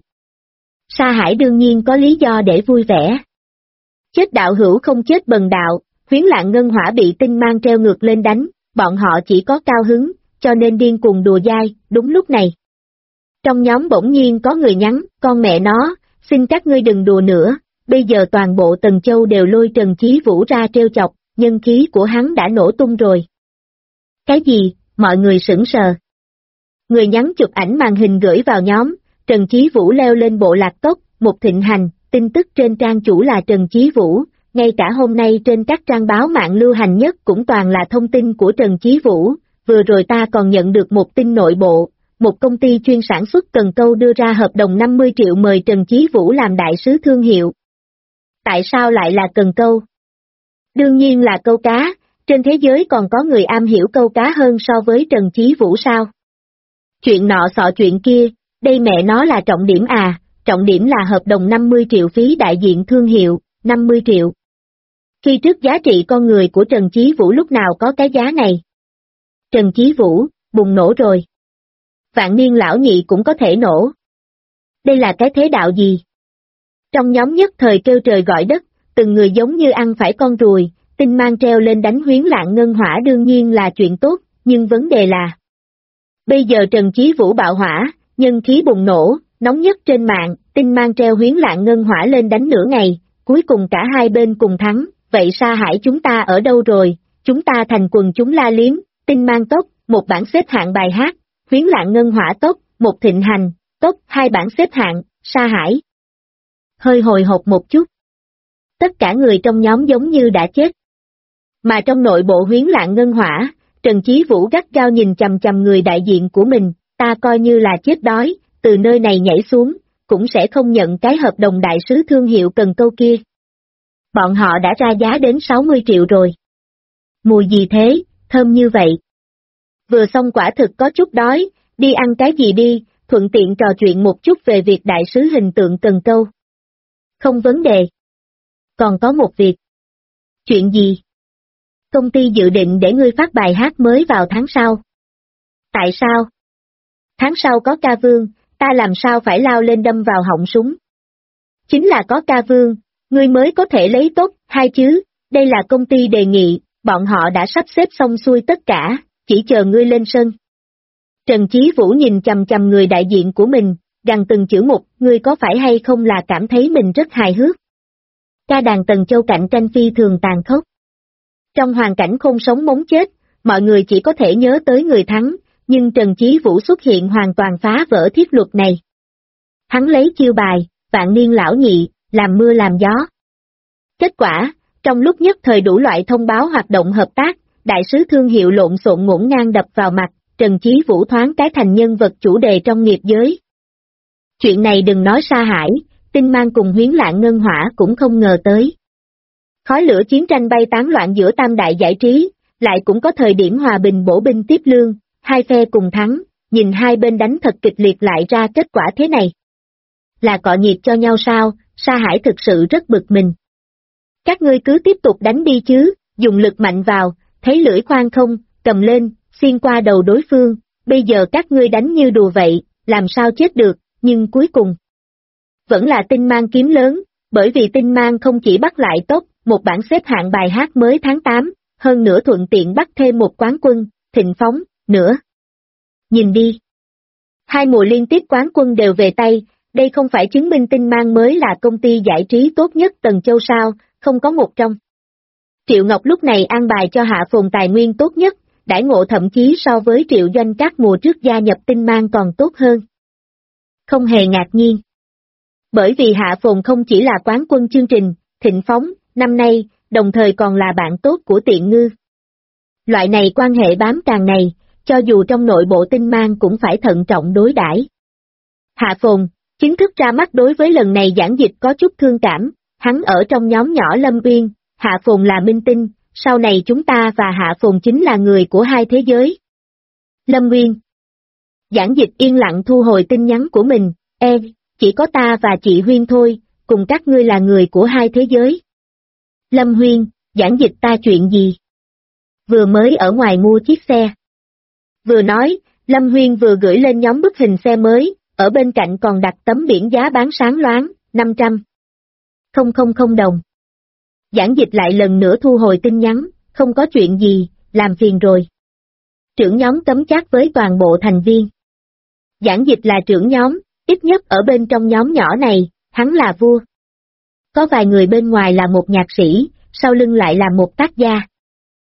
Sa Hải đương nhiên có lý do để vui vẻ. Chết đạo hữu không chết bần đạo, Huyến Lạng Ngân Hỏa bị tinh mang treo ngược lên đánh, bọn họ chỉ có cao hứng, cho nên điên cuồng đùa dai, đúng lúc này. Trong nhóm bỗng nhiên có người nhắn, con mẹ nó, xin các ngươi đừng đùa nữa, bây giờ toàn bộ Tần Châu đều lôi Trần Chí Vũ ra treo chọc, nhân khí của hắn đã nổ tung rồi. Cái gì, mọi người sững sờ. Người nhắn chụp ảnh màn hình gửi vào nhóm, Trần Chí Vũ leo lên bộ lạc cốc, một thịnh hành, tin tức trên trang chủ là Trần Chí Vũ, ngay cả hôm nay trên các trang báo mạng lưu hành nhất cũng toàn là thông tin của Trần Chí Vũ, vừa rồi ta còn nhận được một tin nội bộ, một công ty chuyên sản xuất cần câu đưa ra hợp đồng 50 triệu mời Trần Chí Vũ làm đại sứ thương hiệu. Tại sao lại là cần câu? Đương nhiên là câu cá, trên thế giới còn có người am hiểu câu cá hơn so với Trần Chí Vũ sao? Chuyện nọ sọ chuyện kia, đây mẹ nó là trọng điểm à, trọng điểm là hợp đồng 50 triệu phí đại diện thương hiệu, 50 triệu. Khi trước giá trị con người của Trần Chí Vũ lúc nào có cái giá này? Trần Chí Vũ, bùng nổ rồi. Vạn niên lão nhị cũng có thể nổ. Đây là cái thế đạo gì? Trong nhóm nhất thời kêu trời gọi đất, từng người giống như ăn phải con ruồi, Tinh Mang treo lên đánh Huyến Lạng Ngân Hỏa đương nhiên là chuyện tốt, nhưng vấn đề là bây giờ Trần Chí Vũ bạo hỏa, nhân khí bùng nổ, nóng nhất trên mạng, Tinh Mang treo Huyến Lạng Ngân Hỏa lên đánh nửa ngày, cuối cùng cả hai bên cùng thắng, vậy Sa Hải chúng ta ở đâu rồi, chúng ta thành quần chúng la liếm, Tinh Mang top, một bảng xếp hạng bài hát, Huyến Lạng Ngân Hỏa top, một thịnh hành, top, hai bảng xếp hạng, Sa Hải. Hơi hồi hộp một chút. Tất cả người trong nhóm giống như đã chết. Mà trong nội bộ Huyến Lạng Ngân Hỏa, Trần Chí Vũ gắt gao nhìn chằm chằm người đại diện của mình, ta coi như là chết đói, từ nơi này nhảy xuống, cũng sẽ không nhận cái hợp đồng đại sứ thương hiệu cần câu kia. Bọn họ đã ra giá đến 60 triệu rồi. Mùi gì thế, thơm như vậy. Vừa xong quả thực có chút đói, đi ăn cái gì đi, thuận tiện trò chuyện một chút về việc đại sứ hình tượng cần câu. Không vấn đề. Còn có một việc. Chuyện gì? Công ty dự định để ngươi phát bài hát mới vào tháng sau. Tại sao? Tháng sau có ca vương, ta làm sao phải lao lên đâm vào họng súng? Chính là có ca vương, ngươi mới có thể lấy tốt, hai chứ, đây là công ty đề nghị, bọn họ đã sắp xếp xong xuôi tất cả, chỉ chờ ngươi lên sân. Trần Chí Vũ nhìn chằm chằm người đại diện của mình, gằn từng chữ một, ngươi có phải hay không là cảm thấy mình rất hài hước? Ca đàn Tần Châu cạnh tranh phi thường tàn khốc. Trong hoàn cảnh không sống mống chết, mọi người chỉ có thể nhớ tới người thắng, nhưng Trần Chí Vũ xuất hiện hoàn toàn phá vỡ thiết luật này. Hắn lấy chiêu bài, vạn niên lão nhị, làm mưa làm gió. Kết quả, trong lúc nhất thời đủ loại thông báo hoạt động hợp tác, đại sứ thương hiệu lộn xộn ngổn ngang đập vào mặt, Trần Chí Vũ thoáng cái thành nhân vật chủ đề trong nghiệp giới. Chuyện này đừng nói Sa Hải, Tinh Mang cùng Huyến Lạng Ngân Hỏa cũng không ngờ tới. Khói lửa chiến tranh bay tán loạn giữa tam đại giải trí, lại cũng có thời điểm hòa bình bổ binh tiếp lương, hai phe cùng thắng, nhìn hai bên đánh thật kịch liệt lại ra kết quả thế này. Là cọ nhiệt cho nhau sao, Sa Hải thực sự rất bực mình. Các ngươi cứ tiếp tục đánh đi chứ, dùng lực mạnh vào, thấy lưỡi khoan không, cầm lên, xuyên qua đầu đối phương, bây giờ các ngươi đánh như đùa vậy, làm sao chết được, nhưng cuối cùng vẫn là Tinh Mang kiếm lớn, bởi vì Tinh Mang không chỉ bắt lại top, một bảng xếp hạng bài hát mới tháng 8, hơn nữa thuận tiện bắt thêm một quán quân, Thịnh Phóng, nữa. Nhìn đi. 2 mùa liên tiếp quán quân đều về tay, đây không phải chứng minh Tinh Mang mới là công ty giải trí tốt nhất Tần Châu sao, không có một trong. Triệu Ngọc lúc này an bài cho Hạ Phồn tài nguyên tốt nhất, đãi ngộ thậm chí so với Triệu Doanh các mùa trước gia nhập Tinh Mang còn tốt hơn. Không hề ngạc nhiên. Bởi vì Hạ Phồn không chỉ là quán quân chương trình, Thịnh Phóng, năm nay, đồng thời còn là bạn tốt của Tiện Ngư. Loại này quan hệ bám càng này, cho dù trong nội bộ Tinh Mang cũng phải thận trọng đối đãi. Hạ Phồn, chính thức ra mắt đối với lần này giảng dịch có chút thương cảm, hắn ở trong nhóm nhỏ Lâm Uyên, Hạ Phồn là minh tinh, sau này chúng ta và Hạ Phồn chính là người của hai thế giới. Lâm Uyên. Giảng dịch yên lặng thu hồi tin nhắn của mình, chỉ có ta và chị Huyên thôi, cùng các ngươi là người của hai thế giới. Lâm Huyên, giảng dịch ta chuyện gì? Vừa mới ở ngoài mua chiếc xe. Vừa nói, Lâm Huyên vừa gửi lên nhóm bức hình xe mới, ở bên cạnh còn đặt tấm biển giá bán sáng loáng, 500.000 đồng. Giảng dịch lại lần nữa thu hồi tin nhắn, không có chuyện gì, làm phiền rồi. Trưởng nhóm cấm chat với toàn bộ thành viên. Giảng dịch là trưởng nhóm, ít nhất ở bên trong nhóm nhỏ này, hắn là vua. Có vài người bên ngoài là một nhạc sĩ, sau lưng lại là một tác gia.